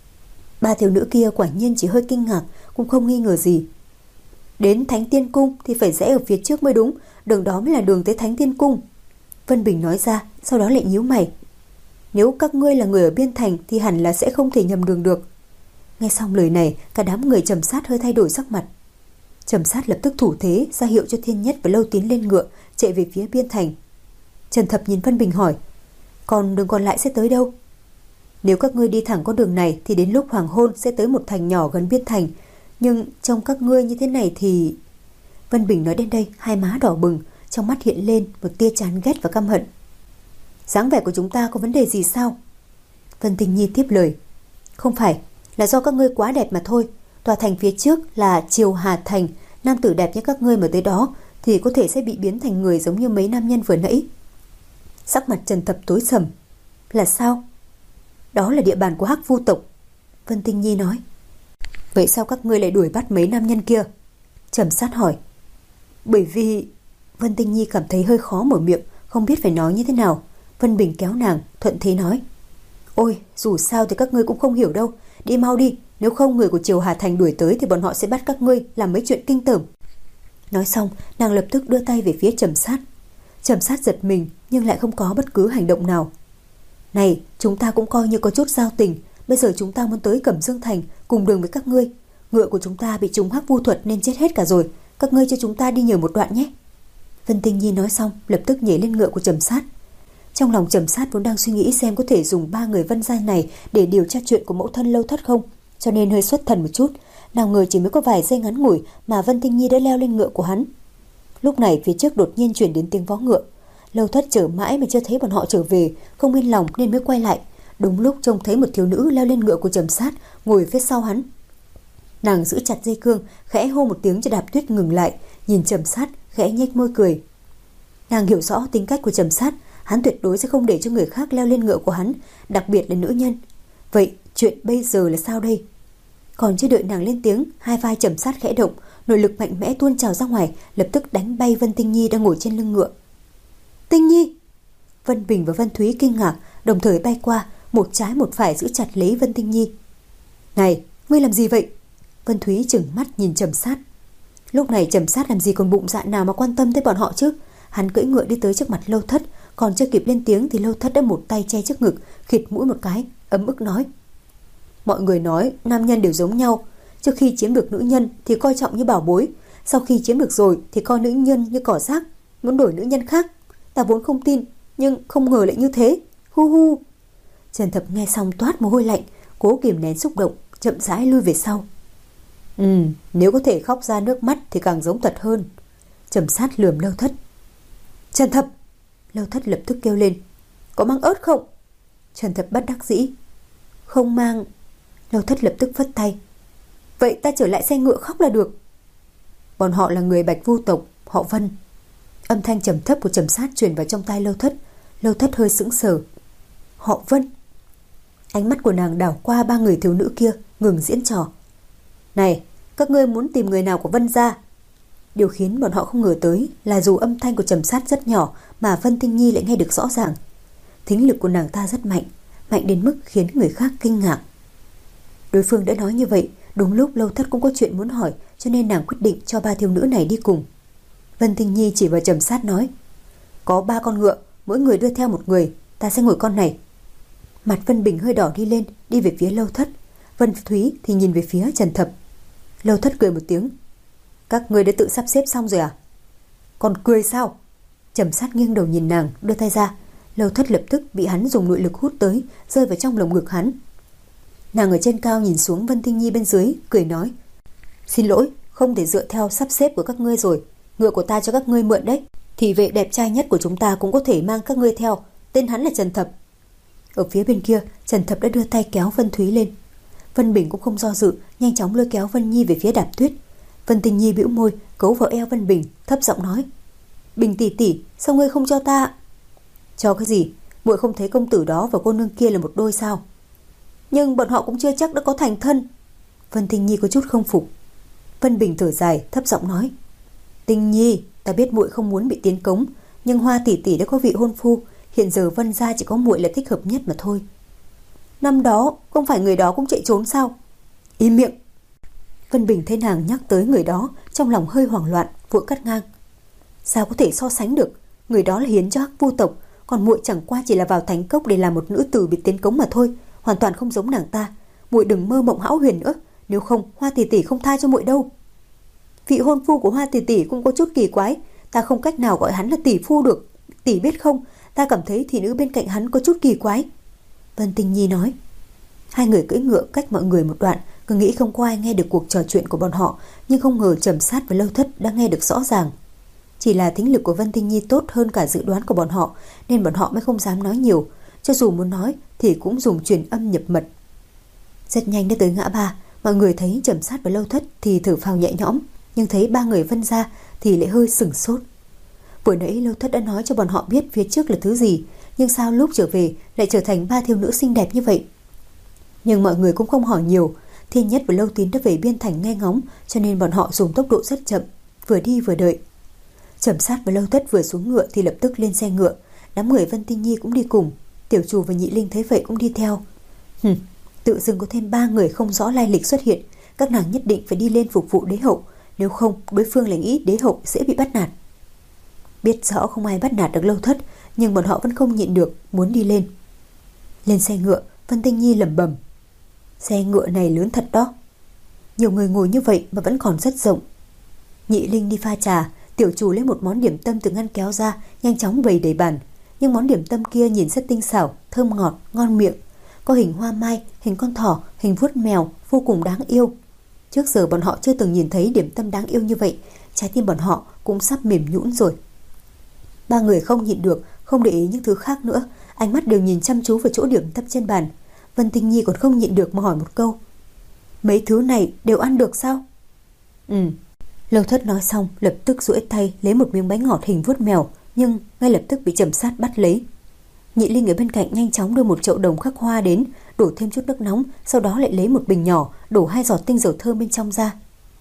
Speaker 2: Ba thiếu nữ kia quả nhiên chỉ hơi kinh ngạc, cũng không nghi ngờ gì. Đến Thánh Tiên Cung thì phải rẽ ở phía trước mới đúng, đường đó mới là đường tới Thánh Tiên Cung. Vân Bình nói ra, sau đó lại nhíu mày. Nếu các ngươi là người ở Biên Thành thì hẳn là sẽ không thể nhầm đường được. Nghe xong lời này, cả đám người Trầm Sát hơi thay đổi sắc mặt. Trầm Sát lập tức thủ thế ra hiệu cho Thiên Nhất và Lâu Tín lên ngựa, chạy về phía Biên Thành. Trần Thập nhìn Vân Bình hỏi, còn đường còn lại sẽ tới đâu? Nếu các ngươi đi thẳng con đường này thì đến lúc hoàng hôn sẽ tới một thành nhỏ gần Biên Thành, nhưng trong các ngươi như thế này thì... Vân Bình nói đến đây, hai má đỏ bừng, trong mắt hiện lên một tia chán ghét và căm hận. Dáng vẻ của chúng ta có vấn đề gì sao? Vân Tinh Nhi tiếp lời, không phải, là do các ngươi quá đẹp mà thôi. Tòa thành phía trước là Triều Hà Thành, nam tử đẹp như các ngươi mà tới đó thì có thể sẽ bị biến thành người giống như mấy nam nhân vừa nãy. Sắc mặt Trần Thập tối sầm. Là sao? Đó là địa bàn của Hắc Vu tộc, Vân Tinh Nhi nói. Vậy sao các ngươi lại đuổi bắt mấy nam nhân kia? Trầm Sát hỏi. Bởi vì... Vân Tinh Nhi cảm thấy hơi khó mở miệng, không biết phải nói như thế nào. Vân Bình kéo nàng, thuận thế nói, ôi, dù sao thì các ngươi cũng không hiểu đâu, đi mau đi, nếu không người của Triều Hà Thành đuổi tới thì bọn họ sẽ bắt các ngươi làm mấy chuyện kinh tởm. Nói xong, nàng lập tức đưa tay về phía Trầm Sát. Trầm Sát giật mình nhưng lại không có bất cứ hành động nào. Này, chúng ta cũng coi như có chút giao tình, bây giờ chúng ta muốn tới Cẩm Dương Thành cùng đường với các ngươi. Ngựa của chúng ta bị trúng hắc vu thuật nên chết hết cả rồi, các ngươi cho chúng ta đi nhờ một đoạn nhé. Vân Tinh Nhi nói xong, lập tức nhảy lên ngựa của Trầm Sát. Trong lòng Trầm Sát vốn đang suy nghĩ xem có thể dùng ba người Vân gia này để điều tra chuyện của mẫu thân Lâu Thất không, cho nên hơi xuất thần một chút. Nào ngờ chỉ mới có vài giây ngắn ngủi mà Vân Tinh Nhi đã leo lên ngựa của hắn. Lúc này phía trước đột nhiên truyền đến tiếng vó ngựa. Lâu Thất chờ mãi mà chưa thấy bọn họ trở về, không yên lòng nên mới quay lại. Đúng lúc trông thấy một thiếu nữ leo lên ngựa của Trầm Sát, ngồi phía sau hắn. Nàng giữ chặt dây cương, khẽ hô một tiếng cho Đạp Tuyết ngừng lại, nhìn Trầm Sát, khẽ nhếch môi cười. Nàng hiểu rõ tính cách của Trầm Sát, hắn tuyệt đối sẽ không để cho người khác leo lên ngựa của hắn, đặc biệt là nữ nhân. Vậy chuyện bây giờ là sao đây? Còn chưa đợi nàng lên tiếng, hai vai Trầm Sát khẽ động, nội lực mạnh mẽ tuôn trào ra ngoài, lập tức đánh bay Vân Tinh Nhi đang ngồi trên lưng ngựa. Tinh Nhi! Vân Bình và Vân Thúy kinh ngạc, đồng thời bay qua, một trái một phải giữ chặt lấy Vân Tinh Nhi. Này, ngươi làm gì vậy? Vân Thúy trừng mắt nhìn Trầm Sát. Lúc này Trầm Sát làm gì còn bụng dạ nào mà quan tâm tới bọn họ chứ? Hắn cưỡi ngựa đi tới trước mặt Lâu Thất, còn chưa kịp lên tiếng thì Lâu Thất đã một tay che trước ngực, khịt mũi một cái, ấm ức nói: Mọi người nói nam nhân đều giống nhau, trước khi chiếm được nữ nhân thì coi trọng như bảo bối, sau khi chiếm được rồi thì coi nữ nhân như cỏ rác, muốn đổi nữ nhân khác. Ta vốn không tin, nhưng không ngờ lại như thế. Hu hu. Trần Thập nghe xong toát mồ hôi lạnh, cố kìm nén xúc động, chậm rãi lui về sau. Ừ, nếu có thể khóc ra nước mắt thì càng giống thật hơn. Trầm Sát lườm Lâu Thất. Trần Thập! Lâu Thất lập tức kêu lên. Có mang ớt không? Trần Thập bất đắc dĩ. Không mang. Lâu Thất lập tức phất tay. Vậy ta trở lại xe ngựa khóc là được. Bọn họ là người Bạch Vu tộc, họ Vân. Âm thanh trầm thấp của Trầm Sát truyền vào trong tai Lâu Thất. Lâu Thất hơi sững sờ. Họ Vân. Ánh mắt của nàng đảo qua ba người thiếu nữ kia, ngừng diễn trò. Này, các ngươi muốn tìm người nào của Vân gia? Điều khiến bọn họ không ngờ tới là dù âm thanh của Trầm Sát rất nhỏ mà Vân Tinh Nhi lại nghe được rõ ràng. Thính lực của nàng ta rất mạnh, mạnh đến mức khiến người khác kinh ngạc. Đối phương đã nói như vậy, đúng lúc Lâu Thất cũng có chuyện muốn hỏi, cho nên nàng quyết định cho ba thiếu nữ này đi cùng. Vân Tinh Nhi chỉ vào Trầm Sát nói: Có ba con ngựa, mỗi người đưa theo một người, ta sẽ ngồi con này. Mặt Vân Bình hơi đỏ đi lên, đi về phía Lâu Thất. Vân Thúy thì nhìn về phía Trần Thập. Lâu Thất cười một tiếng. Các ngươi đã tự sắp xếp xong rồi à? Còn cười sao? Trầm Sát nghiêng đầu nhìn nàng, đưa tay ra. Lâu Thất lập tức bị hắn dùng nội lực hút tới, rơi vào trong lồng ngực hắn. Nàng ở trên cao nhìn xuống Vân Tinh Nhi bên dưới, cười nói: Xin lỗi, không thể dựa theo sắp xếp của các ngươi rồi. Ngựa của ta cho các ngươi mượn đấy. Thị vệ đẹp trai nhất của chúng ta cũng có thể mang các ngươi theo. Tên hắn là Trần Thập. Ở phía bên kia, Trần Thập đã đưa tay kéo Vân Thúy lên. Vân Bình cũng không do dự, nhanh chóng lôi kéo Vân Nhi về phía Đạp Tuyết. Vân Tinh Nhi bĩu môi, cấu vào eo Vân Bình, thấp giọng nói: Bình tỷ tỷ, sao ngươi không cho ta? Cho cái gì? Muội không thấy công tử đó và cô nương kia là một đôi sao? Nhưng bọn họ cũng chưa chắc đã có thành thân. Vân Tinh Nhi có chút không phục. Vân Bình thở dài, thấp giọng nói: Tinh Nhi, ta biết muội không muốn bị tiến cống, nhưng Hoa tỷ tỷ đã có vị hôn phu, hiện giờ Vân gia chỉ có muội là thích hợp nhất mà thôi. Năm đó, không phải người đó cũng chạy trốn sao? Im miệng. Vân Bình thấy nàng nhắc tới người đó, trong lòng hơi hoảng loạn, vội cắt ngang. Sao có thể so sánh được? Người đó là hiến cho Hắc Vu tộc, còn muội chẳng qua chỉ là vào thánh cốc để làm một nữ tử bị tiến cống mà thôi, hoàn toàn không giống nàng ta. Muội đừng mơ mộng hão huyền nữa, nếu không Hoa tỷ tỷ không tha cho muội đâu. Vị hôn phu của Hoa tỷ tỷ cũng có chút kỳ quái, ta không cách nào gọi hắn là tỷ phu được. Tỷ biết không, ta cảm thấy thị nữ bên cạnh hắn có chút kỳ quái. Vân Tinh Nhi nói. Hai người cưỡi ngựa cách mọi người một đoạn, cứ nghĩ không có ai nghe được cuộc trò chuyện của bọn họ, nhưng không ngờ Trầm Sát và Lâu Thất đã nghe được rõ ràng. Chỉ là thính lực của Vân Tinh Nhi tốt hơn cả dự đoán của bọn họ, nên bọn họ mới không dám nói nhiều, cho dù muốn nói thì cũng dùng truyền âm nhập mật. Rất nhanh đã tới ngã ba, mọi người thấy Trầm Sát và Lâu Thất thì thở phào nhẹ nhõm, nhưng thấy ba người Vân gia thì lại hơi sửng sốt. Vừa nãy Lâu Thất đã nói cho bọn họ biết phía trước là thứ gì, nhưng sao lúc trở về lại trở thành ba thiếu nữ xinh đẹp như vậy? Nhưng mọi người cũng không hỏi nhiều, Thiên Nhất và Lâu Tín đã về biên thành nghe ngóng, cho nên bọn họ dùng tốc độ rất chậm, vừa đi vừa đợi. Trầm Sát và Lâu Thất vừa xuống ngựa thì lập tức lên xe ngựa, đám người Vân Tinh Nhi cũng đi cùng, Tiểu Trù và Nhị Linh thấy vậy cũng đi theo. Hừm, tự dưng có thêm ba người không rõ lai lịch xuất hiện, các nàng nhất định phải đi lên phục vụ đế hậu, nếu không đối phương lại nghĩ đế hậu sẽ bị bắt nạt. Biết rõ không ai bắt nạt được Lâu Thất, nhưng bọn họ vẫn không nhịn được, muốn đi lên. Lên xe ngựa, Vân Tinh Nhi lẩm bẩm. Xe ngựa này lớn thật đó. Nhiều người ngồi như vậy mà vẫn còn rất rộng. Nhị Linh đi pha trà, Tiểu Trù lấy một món điểm tâm từ ngăn kéo ra, nhanh chóng bày đầy bàn. Nhưng món điểm tâm kia nhìn rất tinh xảo, thơm ngọt, ngon miệng. Có hình hoa mai, hình con thỏ, hình vuốt mèo, vô cùng đáng yêu. Trước giờ bọn họ chưa từng nhìn thấy điểm tâm đáng yêu như vậy, trái tim bọn họ cũng sắp mềm nhũn rồi. Ba người không nhịn được, không để ý những thứ khác nữa, ánh mắt đều nhìn chăm chú vào chỗ điểm tâm trên bàn. Vân Tinh Nhi còn không nhịn được mà hỏi một câu. Mấy thứ này đều ăn được sao? Ừ. Lâu Thất nói xong lập tức duỗi tay lấy một miếng bánh ngọt hình vuốt mèo, nhưng ngay lập tức bị Trầm Sát bắt lấy. Nhị Linh ở bên cạnh nhanh chóng đưa một chậu đồng khắc hoa đến, đổ thêm chút nước nóng, sau đó lại lấy một bình nhỏ, đổ hai giọt tinh dầu thơm bên trong ra.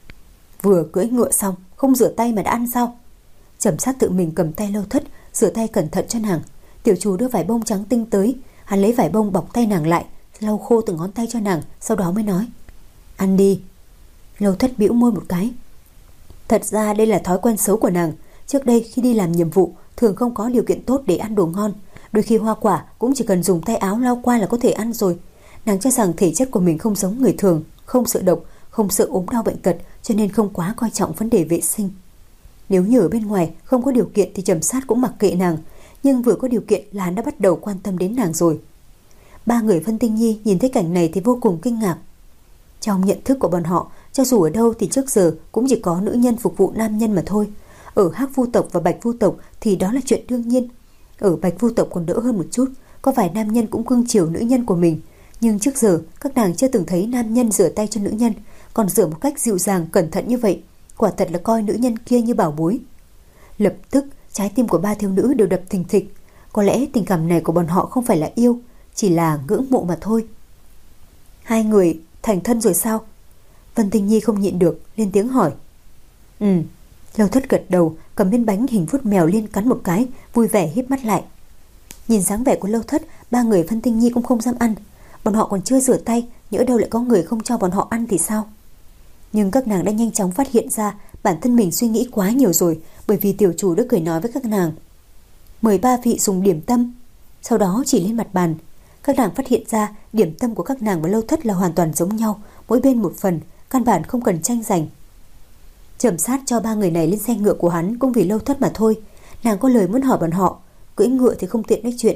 Speaker 2: Vừa cưỡi ngựa xong, không rửa tay mà đã ăn sao? Trầm Sát tự mình cầm tay Lâu Thất, rửa tay cẩn thận cho nàng. Tiểu Trù đưa vải bông trắng tinh tới, hắn lấy vải bông bọc tay nàng lại, lau khô từng ngón tay cho nàng, sau đó mới nói. Ăn đi. Lâu Thất bĩu môi một cái. Thật ra đây là thói quen xấu của nàng. Trước đây khi đi làm nhiệm vụ, thường không có điều kiện tốt để ăn đồ ngon. Đôi khi hoa quả cũng chỉ cần dùng tay áo lau qua là có thể ăn rồi. Nàng cho rằng thể chất của mình không giống người thường, không sợ độc, không sợ ốm đau bệnh tật, cho nên không quá coi trọng vấn đề vệ sinh. Nếu như ở bên ngoài không có điều kiện thì Trầm Sát cũng mặc kệ nàng, nhưng vừa có điều kiện là hắn đã bắt đầu quan tâm đến nàng rồi. Ba người Vân Tinh Nhi nhìn thấy cảnh này thì vô cùng kinh ngạc. Trong nhận thức của bọn họ, cho dù ở đâu thì trước giờ cũng chỉ có nữ nhân phục vụ nam nhân mà thôi. Ở Hắc Vu tộc và Bạch Vu tộc thì đó là chuyện đương nhiên. Ở Bạch Vu tộc còn đỡ hơn một chút, có vài nam nhân cũng cưng chiều nữ nhân của mình. Nhưng trước giờ các nàng chưa từng thấy nam nhân rửa tay cho nữ nhân, còn rửa một cách dịu dàng cẩn thận như vậy, quả thật là coi nữ nhân kia như bảo bối. Lập tức trái tim của ba thiếu nữ đều đập thình thịch. Có lẽ tình cảm này của bọn họ không phải là yêu, chỉ là ngưỡng mộ mà thôi. Hai người thành thân rồi sao? Vân Tinh Nhi không nhịn được lên tiếng hỏi. Ừ. Lâu Thất gật đầu, cầm bên bánh hình vuốt mèo liên cắn một cái, vui vẻ híp mắt lại. Nhìn dáng vẻ của Lâu Thất, ba người Vân Tinh Nhi cũng không dám ăn. Bọn họ còn chưa rửa tay, nhỡ đâu lại có người không cho bọn họ ăn thì sao? Nhưng các nàng đã nhanh chóng phát hiện ra bản thân mình suy nghĩ quá nhiều rồi, bởi vì Tiểu Chủ đã cười nói với các nàng. Mời ba vị dùng điểm tâm. Sau đó chỉ lên mặt bàn. Các nàng phát hiện ra điểm tâm của các nàng và Lâu Thất là hoàn toàn giống nhau, mỗi bên một phần, căn bản không cần tranh giành. Trầm Sát cho ba người này lên xe ngựa của hắn cũng vì Lâu Thất mà thôi. Nàng có lời muốn hỏi bọn họ, cưỡi ngựa thì không tiện nói chuyện.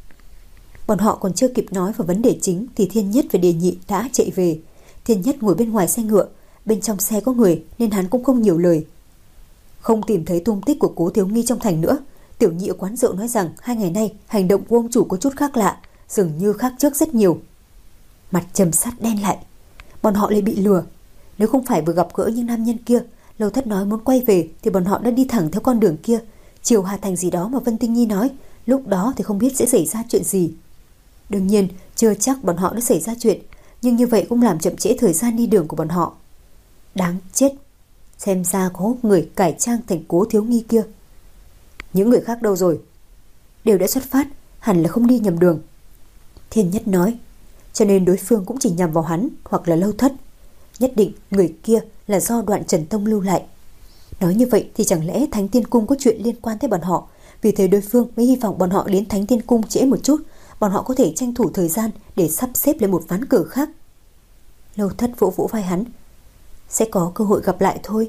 Speaker 2: Bọn họ còn chưa kịp nói vào vấn đề chính thì Thiên Nhất và Đề Nhị đã chạy về. Thiên Nhất ngồi bên ngoài xe ngựa, bên trong xe có người nên hắn cũng không nhiều lời. Không tìm thấy tung tích của Cố Thiếu Nghi trong thành nữa. Tiểu Nhị ở quán rượu nói rằng hai ngày nay hành động của ông chủ có chút khác lạ, dường như khác trước rất nhiều. Mặt Trầm Sát đen lại. Bọn họ lại bị lừa. Nếu không phải vừa gặp gỡ những nam nhân kia, Lâu Thất nói muốn quay về thì bọn họ đã đi thẳng theo con đường kia, chiều Hà Thành gì đó mà Vân Tinh Nhi nói, lúc đó thì không biết sẽ xảy ra chuyện gì. Đương nhiên chưa chắc bọn họ đã xảy ra chuyện, nhưng như vậy cũng làm chậm trễ thời gian đi đường của bọn họ. Đáng chết. Xem ra có người cải trang thành Cố thiếu nghi kia. Những người khác đâu rồi? Đều đã xuất phát, hẳn là không đi nhầm đường. Thiên Nhất nói. Cho nên đối phương cũng chỉ nhằm vào hắn hoặc là Lâu Thất. Nhất định người kia là do Đoạn Trần Tông lưu lại. Nói như vậy thì chẳng lẽ Thánh Tiên Cung có chuyện liên quan tới bọn họ? Vì thế đối phương mới hy vọng bọn họ đến Thánh Tiên Cung trễ một chút, bọn họ có thể tranh thủ thời gian để sắp xếp lên một ván cờ khác. Lâu Thất vỗ vỗ vai hắn. Sẽ có cơ hội gặp lại thôi.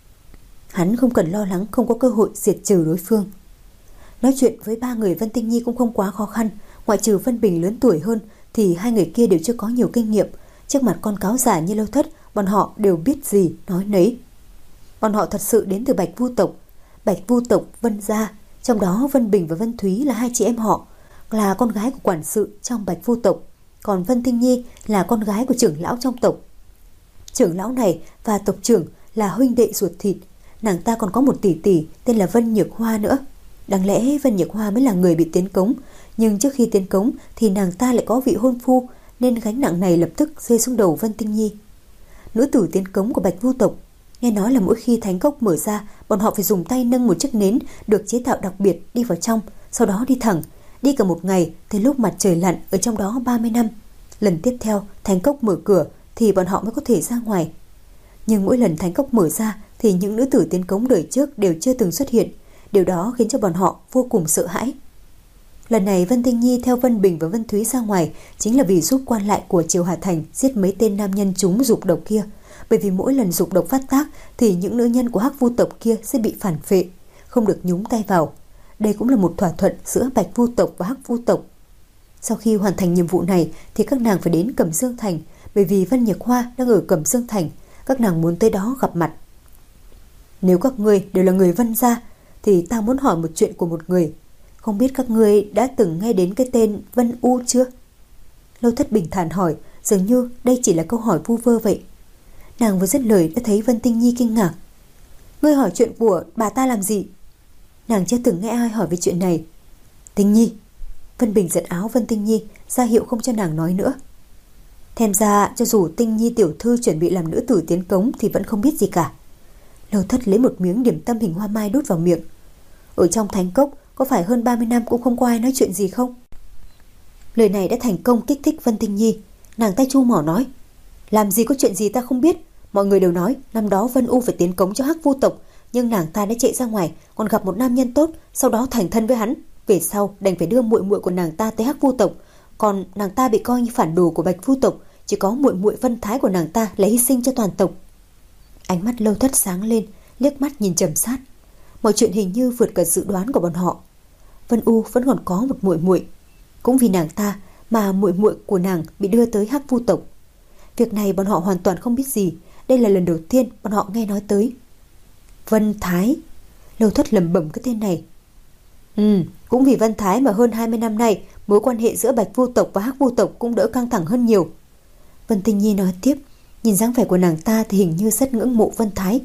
Speaker 2: Hắn không cần lo lắng không có cơ hội diệt trừ đối phương. Nói chuyện với ba người Vân Tinh Nhi cũng không quá khó khăn. Ngoại trừ Vân Bình lớn tuổi hơn thì hai người kia đều chưa có nhiều kinh nghiệm. Trước mặt con cáo giả như Lâu Thất, bọn họ đều biết gì nói nấy. Bọn họ thật sự đến từ Bạch Vu tộc. Bạch Vu tộc Vân gia, trong đó Vân Bình và Vân Thúy là hai chị em họ, là con gái của quản sự trong Bạch Vu tộc, còn Vân Tinh Nhi là con gái của trưởng lão trong tộc. Trưởng lão này và tộc trưởng là huynh đệ ruột thịt. Nàng ta còn có một tỷ tỷ tên là Vân Nhược Hoa nữa. Đáng lẽ Vân Nhược Hoa mới là người bị tiến cống, nhưng trước khi tiến cống thì nàng ta lại có vị hôn phu, nên gánh nặng này lập tức rơi xuống đầu Vân Tinh Nhi. Nữ tử tiến cống của Bạch Vu tộc, nghe nói là mỗi khi thánh cốc mở ra, bọn họ phải dùng tay nâng một chiếc nến được chế tạo đặc biệt đi vào trong, sau đó đi thẳng, đi cả một ngày tới lúc mặt trời lặn, ở trong đó ba mươi năm. Lần tiếp theo thánh cốc mở cửa thì bọn họ mới có thể ra ngoài. Nhưng mỗi lần thánh cốc mở ra thì những nữ tử tiến cống đời trước đều chưa từng xuất hiện. Điều đó khiến cho bọn họ vô cùng sợ hãi. Lần này Vân Tinh Nhi theo Vân Bình và Vân Thúy ra ngoài chính là vì giúp quan lại của Triều Hà Thành giết mấy tên nam nhân trúng dục độc kia. Bởi vì mỗi lần dục độc phát tác thì những nữ nhân của Hắc Vu tộc kia sẽ bị phản phệ, không được nhúng tay vào. Đây cũng là một thỏa thuận giữa Bạch Vu tộc và Hắc Vu tộc. Sau khi hoàn thành nhiệm vụ này thì các nàng phải đến Cẩm Dương Thành, bởi vì Vân Nhược Hoa đang ở Cẩm Dương Thành, các nàng muốn tới đó gặp mặt. Nếu các ngươi đều là người Vân gia thì ta muốn hỏi một chuyện của một người. Không biết các ngươi đã từng nghe đến cái tên Vân U chưa? Lâu Thất bình thản hỏi, dường như đây chỉ là câu hỏi vu vơ vậy. Nàng vừa dứt lời đã thấy Vân Tinh Nhi kinh ngạc. Ngươi hỏi chuyện của bà ta làm gì? Nàng chưa từng nghe ai hỏi về chuyện này. Tinh Nhi. Vân Bình giật áo Vân Tinh Nhi, ra hiệu không cho nàng nói nữa. Thêm ra cho dù Tinh Nhi tiểu thư chuẩn bị làm nữ tử tiến cống thì vẫn không biết gì cả. Lâu Thất lấy một miếng điểm tâm hình hoa mai đút vào miệng. Ở trong thánh cốc có phải hơn ba mươi năm cũng không có ai nói chuyện gì không? Lời này đã thành công kích thích Vân Tinh Nhi. Nàng tay chu mỏ nói, làm gì có chuyện gì ta không biết. Mọi người đều nói năm đó Vân U phải tiến cống cho Hắc Vu tộc, nhưng nàng ta đã chạy ra ngoài, còn gặp một nam nhân tốt, sau đó thành thân với hắn. Về sau đành phải đưa muội muội của nàng ta tới Hắc Vu tộc, còn nàng ta bị coi như phản đồ của Bạch Vu tộc, chỉ có muội muội Vân Thái của nàng ta lấy hy sinh cho toàn tộc. Ánh mắt Lâu Thất sáng lên, liếc mắt nhìn trầm sát. Mọi chuyện hình như vượt cả dự đoán của bọn họ. Vân U vẫn còn có một muội muội, cũng vì nàng ta mà muội muội của nàng bị đưa tới Hắc Vu tộc. Việc này bọn họ hoàn toàn không biết gì, đây là lần đầu tiên bọn họ nghe nói tới. Vân Thái. Lâu Thất lẩm bẩm cái tên này. Ừ, cũng vì Vân Thái mà hơn hai mươi năm nay mối quan hệ giữa Bạch Vu tộc và Hắc Vu tộc cũng đỡ căng thẳng hơn nhiều. Vân Tinh Nhi nói tiếp, nhìn dáng vẻ của nàng ta thì hình như rất ngưỡng mộ Vân Thái.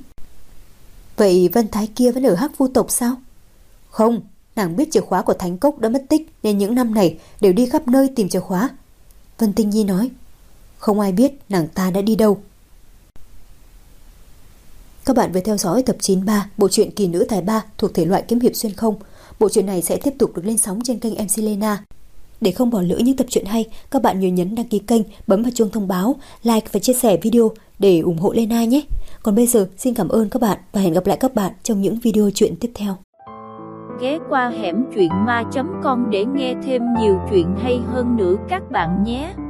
Speaker 2: Vậy Vân Thái kia vẫn ở Hắc Vu tộc sao? Không, nàng biết chìa khóa của thánh cốc đã mất tích nên những năm này đều đi khắp nơi tìm chìa khóa. Vân Tinh Nhi nói, không ai biết nàng ta đã đi đâu. Các bạn vừa theo dõi tập chín mươi ba bộ truyện Kỳ Nữ Tài Ba thuộc thể loại kiếm hiệp xuyên không. Bộ truyện này sẽ tiếp tục được lên sóng trên kênh em xê Lena. Để không bỏ lỡ những tập truyện hay, các bạn nhớ nhấn đăng ký kênh, bấm vào chuông thông báo, like và chia sẻ video để ủng hộ Lena nhé. Còn bây giờ xin cảm ơn các bạn và hẹn gặp lại các bạn trong những video truyện tiếp theo.
Speaker 1: Ghé qua hẻm truyện ma chấm com để nghe thêm nhiều truyện hay hơn nữa các bạn nhé.